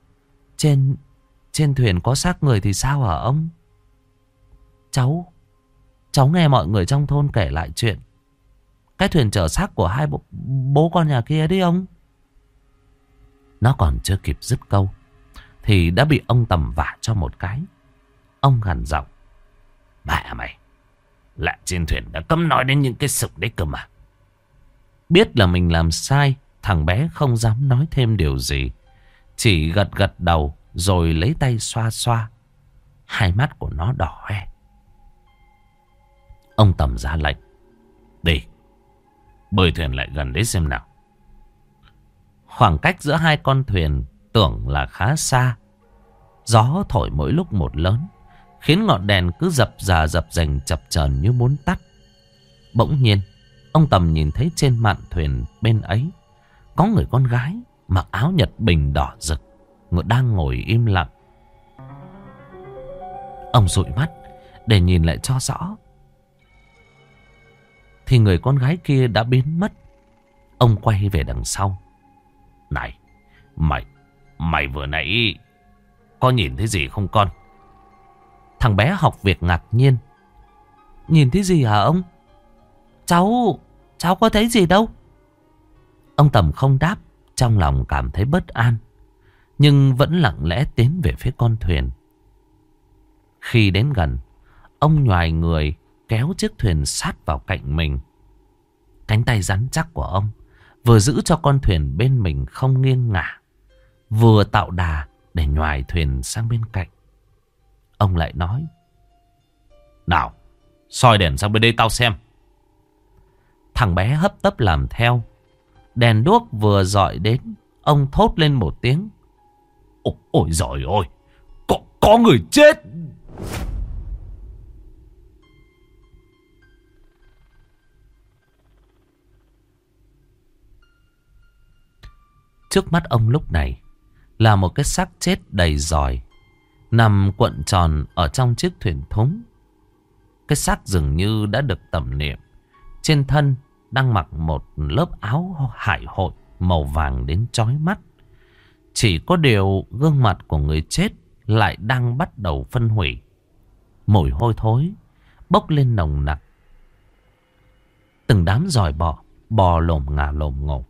trên thuyền có xác người thì sao hả ông? Cháu nghe mọi người trong thôn kể lại chuyện cái thuyền chở xác của hai bố con nhà kia đấy ông. Nó còn chưa kịp dứt câu thì đã bị ông Tầm vả cho một cái. Ông gằn giọng: mẹ mày, lại trên thuyền đã cấm nói đến những cái sự đấy cơ mà. Biết là mình làm sai, thằng bé không dám nói thêm điều gì, chỉ gật đầu rồi lấy tay xoa xoa. Hai mắt của nó đỏ hoe. Ông Tầm ra lệnh: đi, bơi thuyền lại gần đấy xem nào. Khoảng cách giữa hai con thuyền tưởng là khá xa. Gió thổi mỗi lúc một lớn, khiến ngọn đèn cứ dập dềnh chập chờn như muốn tắt. Bỗng nhiên, ông Tầm nhìn thấy trên mạn thuyền bên ấy có người con gái mặc áo Nhật Bình đỏ rực, đang ngồi im lặng. Ông dụi mắt để nhìn lại cho rõ, thì người con gái kia đã biến mất. Ông quay về đằng sau: này, mày vừa nãy có nhìn thấy gì không con? Thằng bé học việc ngạc nhiên: nhìn thấy gì hả ông? Cháu có thấy gì đâu. Ông Tầm không đáp, trong lòng cảm thấy bất an, nhưng vẫn lặng lẽ tiến về phía con thuyền. Khi đến gần, ông nhoài người kéo chiếc thuyền sát vào cạnh mình. Cánh tay rắn chắc của ông vừa giữ cho con thuyền bên mình không nghiêng ngả, vừa tạo đà để nhoài thuyền sang bên cạnh. Ông lại nói: nào, soi đèn sang bên đây tao xem. Thằng bé hấp tấp làm theo. Đèn đuốc vừa dọi đến, ông thốt lên một tiếng: ôi giời ơi, có người chết. Trước mắt ông lúc này là một cái xác chết đầy giòi, nằm cuộn tròn ở trong chiếc thuyền thúng. Cái xác dường như đã được tẩm niệm. Trên thân đang mặc một lớp áo hải hội màu vàng đến chói mắt. Chỉ có điều gương mặt của người chết lại đang bắt đầu phân hủy. Mùi hôi thối bốc lên nồng nặc. Từng đám giòi bò lồm ngà lồm ngộm.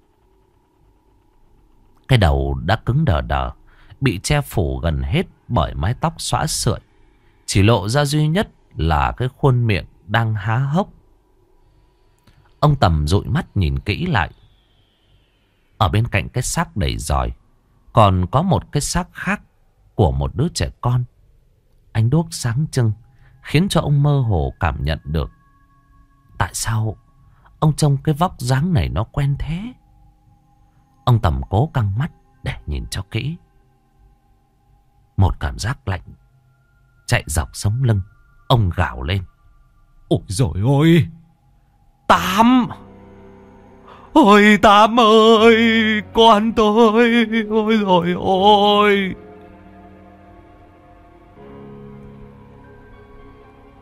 Cái đầu đã cứng đờ, bị che phủ gần hết bởi mái tóc xõa sượi. Chỉ lộ ra duy nhất là cái khuôn miệng đang há hốc. Ông Tầm dụi mắt nhìn kỹ lại. Ở bên cạnh cái xác đầy giòi còn có một cái xác khác của một đứa trẻ con. Ánh đuốc sáng trưng khiến cho ông mơ hồ cảm nhận được tại sao ông trông cái vóc dáng này nó quen thế. Ông Tầm cố căng mắt để nhìn cho kỹ. Một cảm giác lạnh chạy dọc sống lưng. Ông gào lên: ôi dồi ôi, Tám! Ôi Tám ơi, con tôi! Ôi dồi ôi!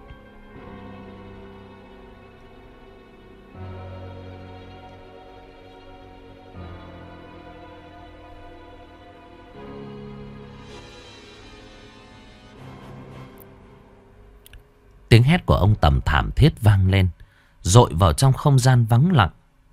Tiếng hét của ông Tầm thảm thiết vang lên, dội vào trong không gian vắng lặng.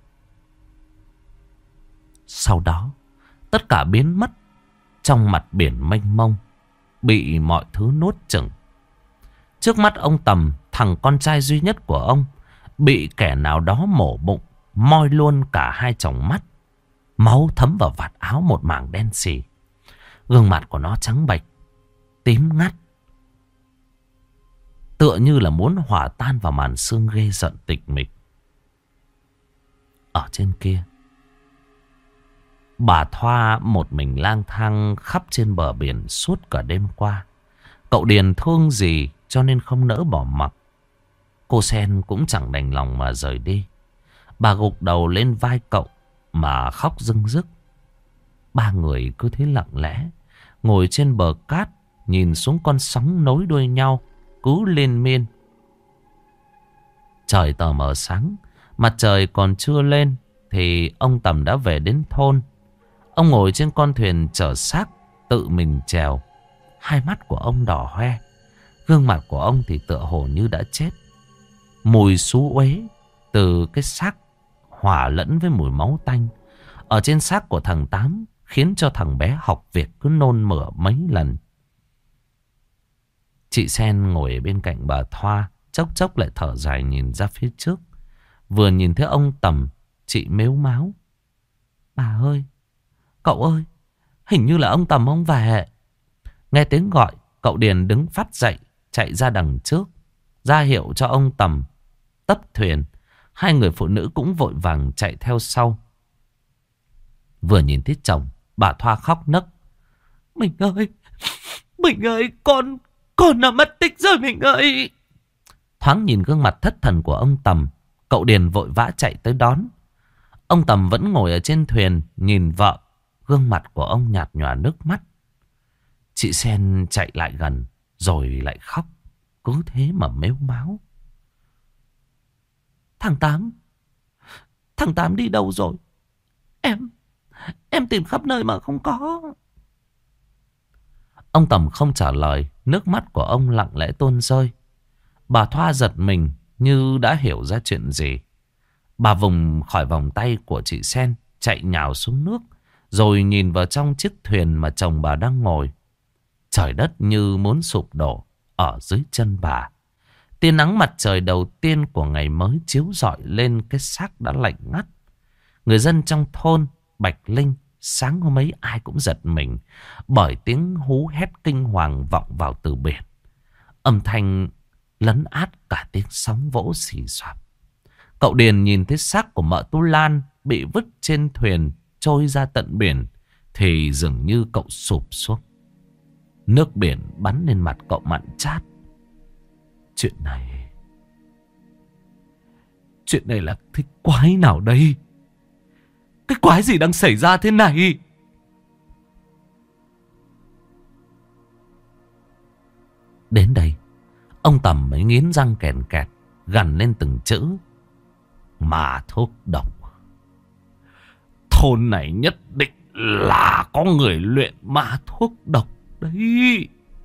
Sau đó, tất cả biến mất trong mặt biển mênh mông, bị mọi thứ nuốt chửng. Trước mắt ông Tầm, thằng con trai duy nhất của ông bị kẻ nào đó mổ bụng, moi luôn cả hai tròng mắt. Máu thấm vào vạt áo một mảng đen xì. Gương mặt của nó trắng bệch, tím ngắt, tựa như là muốn hòa tan vào màn sương ghê rợn tịch mịch. Ở trên kia, bà Thoa một mình lang thang khắp trên bờ biển suốt cả đêm qua. Cậu Điền thương gì cho nên không nỡ bỏ mặc. Cô Sen cũng chẳng đành lòng mà rời đi. Bà gục đầu lên vai cậu mà khóc rưng rức. Ba người cứ thế lặng lẽ ngồi trên bờ cát, nhìn xuống con sóng nối đuôi nhau cứ liên miên. Trời tờ mờ sáng, mặt trời còn chưa lên thì ông Tầm đã về đến thôn. Ông ngồi trên con thuyền chở xác, tự mình chèo. Hai mắt của ông đỏ hoe, gương mặt của ông thì tựa hồ như đã chết. Mùi xú uế từ cái xác hòa lẫn với mùi máu tanh ở trên xác của thằng Tám khiến cho thằng bé học việc cứ nôn mửa mấy lần. Chị Sen ngồi bên cạnh bà Thoa, chốc chốc lại thở dài nhìn ra phía trước. Vừa nhìn thấy ông Tầm, chị mếu máo: "Bà ơi, cậu ơi, hình như là ông Tầm ông về." Nghe tiếng gọi, cậu Điền đứng phắt dậy, chạy ra đằng trước, ra hiệu cho ông Tầm tấp thuyền. Hai người phụ nữ cũng vội vàng chạy theo sau. Vừa nhìn thấy chồng, bà Thoa khóc nấc: Mình ơi, con đã mất tích rồi mình ơi." Thoáng nhìn gương mặt thất thần của ông Tầm, cậu Điền vội vã chạy tới đón. Ông Tầm vẫn ngồi ở trên thuyền nhìn vợ, gương mặt của ông nhạt nhòa nước mắt. Chị Sen chạy lại gần rồi lại khóc, cứ thế mà mếu máo: Thằng Tám đi đâu rồi? Em tìm khắp nơi mà không có." Ông Tầm không trả lời, nước mắt của ông lặng lẽ tuôn rơi. Bà Thoa giật mình như đã hiểu ra chuyện gì. Bà vùng khỏi vòng tay của chị Sen, chạy nhào xuống nước, rồi nhìn vào trong chiếc thuyền mà chồng bà đang ngồi. Trời đất như muốn sụp đổ ở dưới chân bà. Tia nắng mặt trời đầu tiên của ngày mới chiếu rọi lên cái xác đã lạnh ngắt. Người dân trong thôn Bạch Linh sáng hôm ấy ai cũng giật mình bởi tiếng hú hét kinh hoàng vọng vào từ biển. Âm thanh lấn át cả tiếng sóng vỗ xì xoạp. Cậu Điền nhìn thấy xác của mợ Tu Lan bị vứt trên thuyền trôi ra tận biển thì dường như cậu sụp xuống. Nước biển bắn lên mặt cậu mặn chát. Chuyện này là cái quái nào đây? Cái quái gì đang xảy ra thế này? Đến đây, ông Tầm mới nghiến răng kèn kẹt, gằn lên từng chữ: "Ma thuốc độc. Thôn này nhất định là có người luyện ma thuốc độc đấy."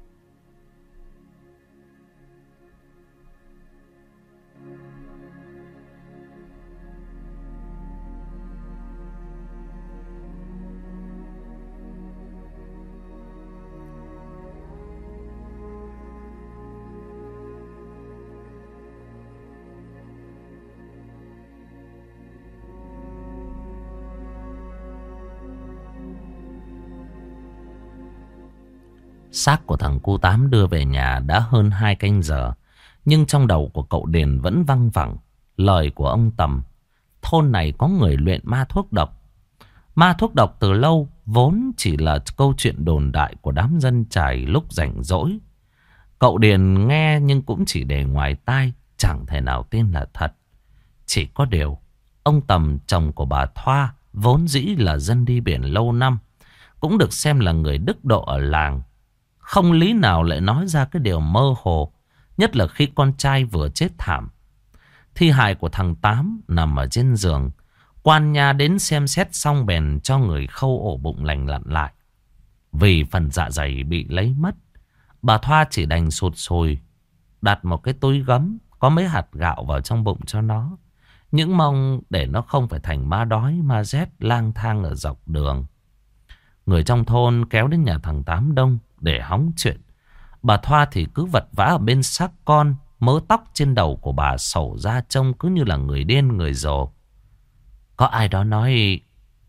Xác của thằng cu Tám đưa về nhà đã hơn 2 canh giờ. Nhưng trong đầu của cậu Điền vẫn văng vẳng lời của ông Tầm: thôn này có người luyện ma thuốc độc. Ma thuốc độc từ lâu vốn chỉ là câu chuyện đồn đại của đám dân chài lúc rảnh rỗi. Cậu Điền nghe nhưng cũng chỉ để ngoài tai, chẳng thể nào tin là thật. Chỉ có điều, ông Tầm, chồng của bà Thoa, vốn dĩ là dân đi biển lâu năm, cũng được xem là người đức độ ở làng. Không lý nào lại nói ra cái điều mơ hồ, nhất là khi con trai vừa chết thảm. Thi hài của thằng Tám nằm ở trên giường. Quan nhà đến xem xét xong bèn cho người khâu ổ bụng lành lặn lại. Vì phần dạ dày bị lấy mất, bà Thoa chỉ đành sụt sùi đặt một cái túi gấm có mấy hạt gạo vào trong bụng cho nó. Những mong để nó không phải thành ma đói ma rét lang thang ở dọc đường. Người trong thôn kéo đến nhà thằng Tám Đông để hóng chuyện. Bà Thoa thì cứ vật vã ở bên xác con. Mớ tóc trên đầu của bà xổ ra trông cứ như là người điên người rồ. Có ai đó nói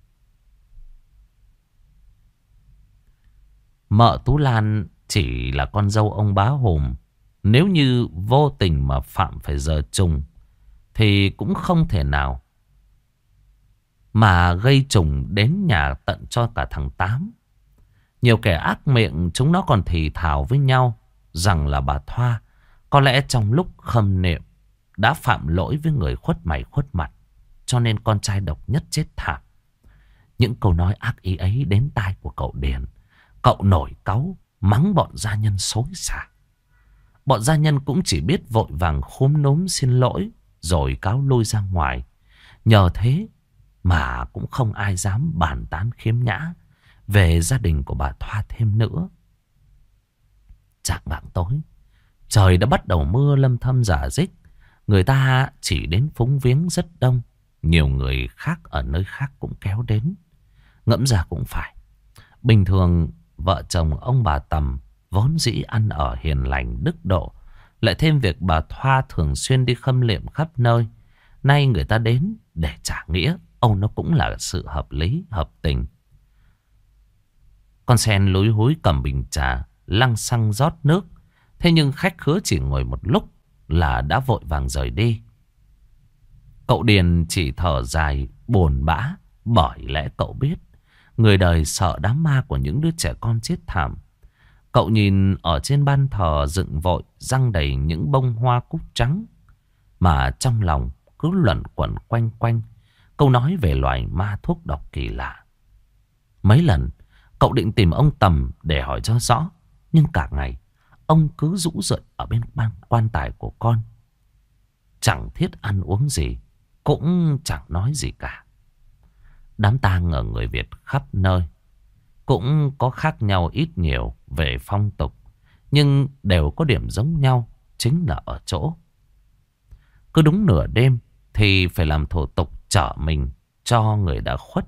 mợ Tú Lan chỉ là con dâu ông bá Hùng. Nếu như vô tình mà phạm phải giờ trùng thì cũng không thể nào mà gây trùng đến nhà tận cho cả thằng Tám. Nhiều kẻ ác miệng chúng nó còn thì thào với nhau rằng là bà Thoa có lẽ trong lúc khâm niệm đã phạm lỗi với người khuất mày khuất mặt, cho nên con trai độc nhất chết thảm. Những câu nói ác ý ấy đến tai của cậu Điền. Cậu nổi cáu mắng bọn gia nhân xối xả. Bọn gia nhân cũng chỉ biết vội vàng khúm núm xin lỗi rồi cáo lui ra ngoài. Nhờ thế mà cũng không ai dám bàn tán khiếm nhã về gia đình của bà Thoa thêm nữa. Chạng vạng tối, trời đã bắt đầu mưa lâm thâm rả rích. Người ta chỉ đến phúng viếng rất đông. Nhiều người khác ở nơi khác cũng kéo đến. Ngẫm ra cũng phải. Bình thường vợ chồng ông bà Tầm vốn dĩ ăn ở hiền lành đức độ. Lại thêm việc bà Thoa thường xuyên đi khâm liệm khắp nơi. Nay người ta đến để trả nghĩa. Nó cũng là sự hợp lý, hợp tình. Con sen lúi húi cầm bình trà, lăng xăng rót nước. Thế nhưng khách khứa chỉ ngồi một lúc là đã vội vàng rời đi. Cậu Điền chỉ thở dài buồn bã, bởi lẽ cậu biết người đời sợ đám ma của những đứa trẻ con chết thảm. Cậu nhìn ở trên ban thờ dựng vội răng đầy những bông hoa cúc trắng, mà trong lòng cứ luẩn quẩn quanh quanh câu nói về loài ma thuốc độc kỳ lạ. Mấy lần cậu định tìm ông Tầm để hỏi cho rõ, nhưng cả ngày ông cứ rũ rượi ở bên quan tài của con. Chẳng thiết ăn uống gì, cũng chẳng nói gì cả. Đám tang ở người Việt khắp nơi cũng có khác nhau ít nhiều về phong tục, nhưng đều có điểm giống nhau, chính là ở chỗ cứ đúng nửa đêm thì phải làm thủ tục chở mình cho người đã khuất.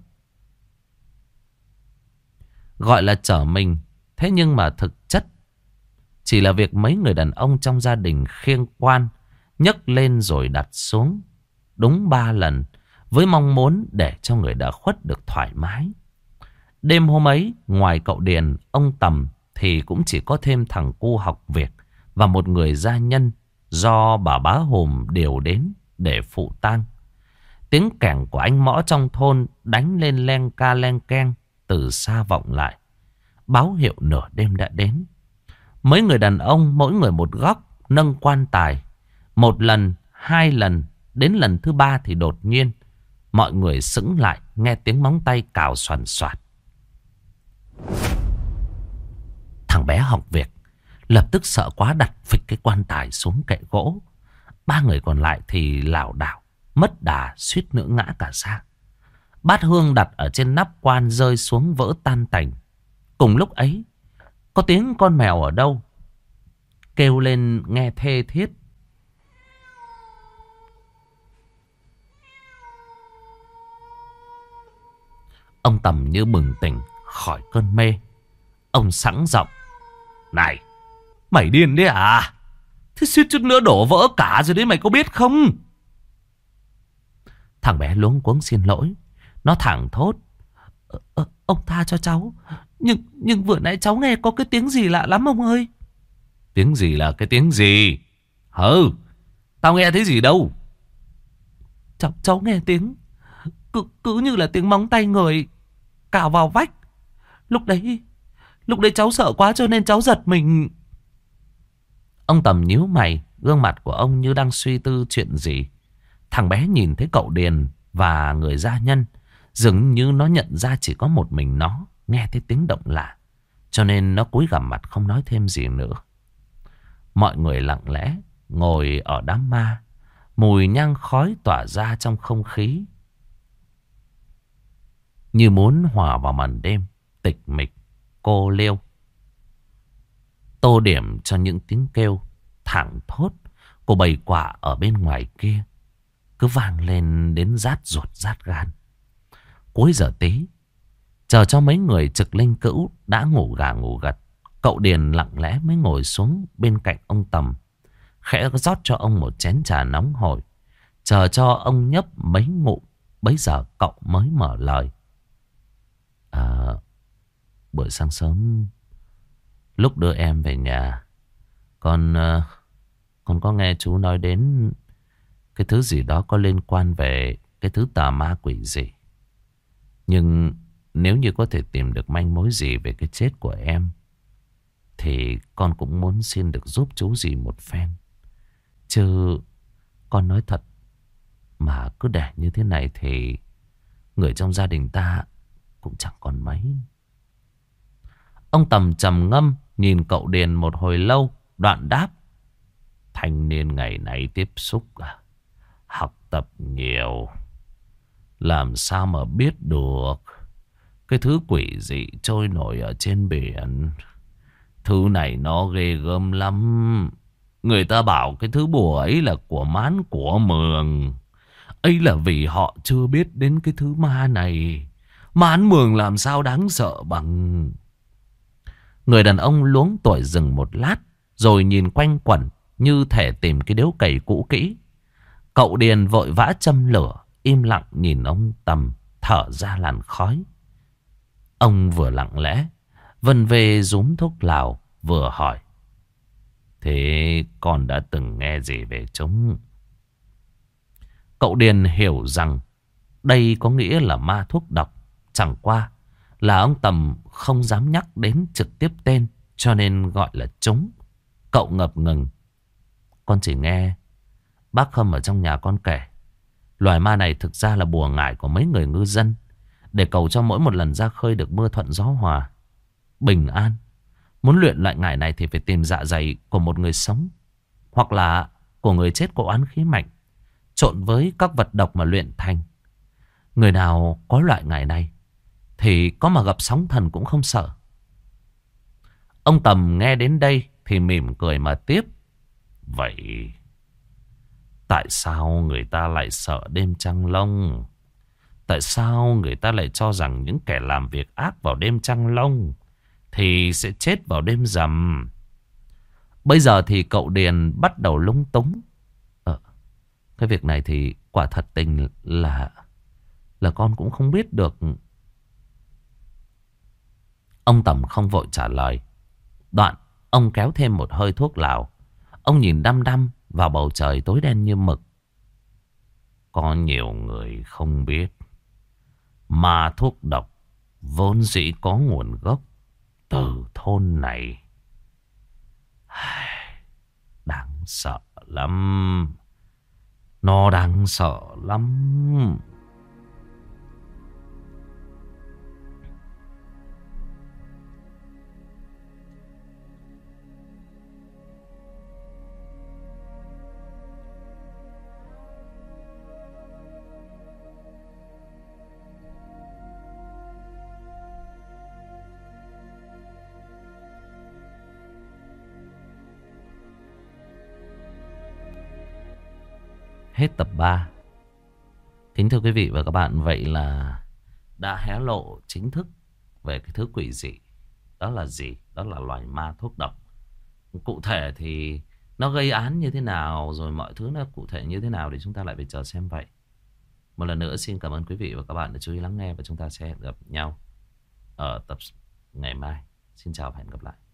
Gọi là chở mình, thế nhưng mà thực chất chỉ là việc mấy người đàn ông trong gia đình khiêng quan, nhấc lên rồi đặt xuống đúng 3 lần, với mong muốn để cho người đã khuất được thoải mái. Đêm hôm ấy, ngoài cậu Điền, ông Tầm thì cũng chỉ có thêm thằng cu học việc và một người gia nhân do bà Bá Hùm điều đến để phụ tang. Tiếng kẻng của anh Mõ trong thôn đánh lên len ca len keng từ xa vọng lại, báo hiệu nửa đêm đã đến. Mấy người đàn ông mỗi người một góc nâng quan tài. Một lần, 2 lần, đến lần thứ 3 thì đột nhiên mọi người sững lại nghe tiếng móng tay cào xoàn xoạt. Thằng bé học việc lập tức sợ quá đặt phịch cái quan tài xuống kệ gỗ. 3 người còn lại thì lảo đảo, mất đà suýt nữa ngã cả ra. Bát hương đặt ở trên nắp quan rơi xuống vỡ tan tành. Cùng lúc ấy, có tiếng con mèo ở đâu kêu lên nghe thê thiết. Ông Tầm như bừng tỉnh khỏi cơn mê. Ông sẵn giọng: "Này, mày điên đấy à? Thế suýt chút nữa đổ vỡ cả rồi đấy, mày có biết không?" Thằng bé luống cuống xin lỗi. Nó thẳng thốt: Ông tha cho cháu. Nhưng vừa nãy cháu nghe có cái tiếng gì lạ lắm ông ơi." "Tiếng gì là cái tiếng gì? Hừ, tao nghe thấy gì đâu." Cháu nghe tiếng cứ như là tiếng móng tay người cào vào vách. Lúc đấy cháu sợ quá cho nên cháu giật mình. Ông Tầm nhíu mày, gương mặt của ông như đang suy tư chuyện gì. Thằng bé nhìn thấy cậu Điền và người gia nhân, dường như nó nhận ra chỉ có một mình nó nghe thấy tiếng động lạ, cho nên nó cúi gằm mặt không nói thêm gì nữa. Mọi người lặng lẽ ngồi ở đám ma. Mùi nhang khói tỏa ra trong không khí, như muốn hòa vào màn đêm tịch mịch cô liêu. Tô điểm cho những tiếng kêu thảng thốt của bầy quạ ở bên ngoài kia cứ vang lên đến rát ruột rát gan. Cuối giờ tí, chờ cho mấy người trực linh cữu đã ngủ gà ngủ gật, cậu Điền lặng lẽ mới ngồi xuống bên cạnh ông Tầm, khẽ rót cho ông một chén trà nóng hổi, chờ cho ông nhấp mấy ngụm. Bấy giờ cậu mới mở lời. Buổi sáng sớm lúc đưa em về nhà, con có nghe chú nói đến cái thứ gì đó có liên quan về cái thứ tà ma quỷ gì. Nhưng nếu như có thể tìm được manh mối gì về cái chết của em thì con cũng muốn xin được giúp chú gì một phen. Chứ con nói thật, mà cứ để như thế này thì người trong gia đình ta cũng chẳng còn mấy. Ông Tầm trầm ngâm nhìn cậu Điền một hồi lâu, đoạn đáp. Thanh niên ngày nay tiếp xúc học tập nhiều, làm sao mà biết được cái thứ quỷ dị trôi nổi ở trên biển. Thứ này nó ghê gớm lắm. Người ta bảo cái thứ bùa ấy là của Mán của Mường. Ấy là vì họ chưa biết đến cái thứ ma này. Mán Mường làm sao đáng sợ bằng. Người đàn ông luống tuổi dừng một lát, rồi nhìn quanh quẩn như thể tìm cái điếu cày cũ kỹ. Cậu Điền vội vã châm lửa, im lặng nhìn ông Tầm thở ra làn khói. Ông vừa lặng lẽ vân về rúm thuốc lào, vừa hỏi. Thế con đã từng nghe gì về chúng? Cậu Điền hiểu rằng đây có nghĩa là ma thuốc độc. Chẳng qua là ông Tầm không dám nhắc đến trực tiếp tên, cho nên gọi là chúng. Cậu ngập ngừng. Con chỉ nghe bác Khâm ở trong nhà con kể, loài ma này thực ra là bùa ngải của mấy người ngư dân, để cầu cho mỗi một lần ra khơi được mưa thuận gió hòa, bình an. Muốn luyện loại ngải này thì phải tìm dạ dày của một người sống, hoặc là của người chết có oán khí mạnh, trộn với các vật độc mà luyện thành. Người nào có loại ngải này thì có mà gặp sóng thần cũng không sợ. Ông Tầm nghe đến đây thì mỉm cười mà tiếp. Vậy tại sao người ta lại sợ đêm trăng lông? Tại sao người ta lại cho rằng những kẻ làm việc ác vào đêm trăng lông thì sẽ chết vào đêm rằm? Bây giờ thì cậu Điền bắt đầu lúng túng. Cái việc này thì quả thật tình là con cũng không biết được. Ông Tầm không vội trả lời. Đoạn ông kéo thêm một hơi thuốc lào. Ông nhìn đăm đăm vào bầu trời tối đen như mực. Có nhiều người không biết, ma thuốc độc vốn dĩ có nguồn gốc từ thôn này. Đáng sợ lắm. Nó đáng sợ lắm. Hết tập 3. Kính thưa quý vị và các bạn, vậy là đã hé lộ chính thức về cái thứ quỷ dị. Đó là gì? Đó là loài ma thuốc độc. Cụ thể thì nó gây án như thế nào, rồi mọi thứ nó cụ thể như thế nào thì chúng ta lại phải chờ xem vậy. Một lần nữa xin cảm ơn quý vị và các bạn đã chú ý lắng nghe, và chúng ta sẽ gặp nhau ở tập ngày mai. Xin chào và hẹn gặp lại.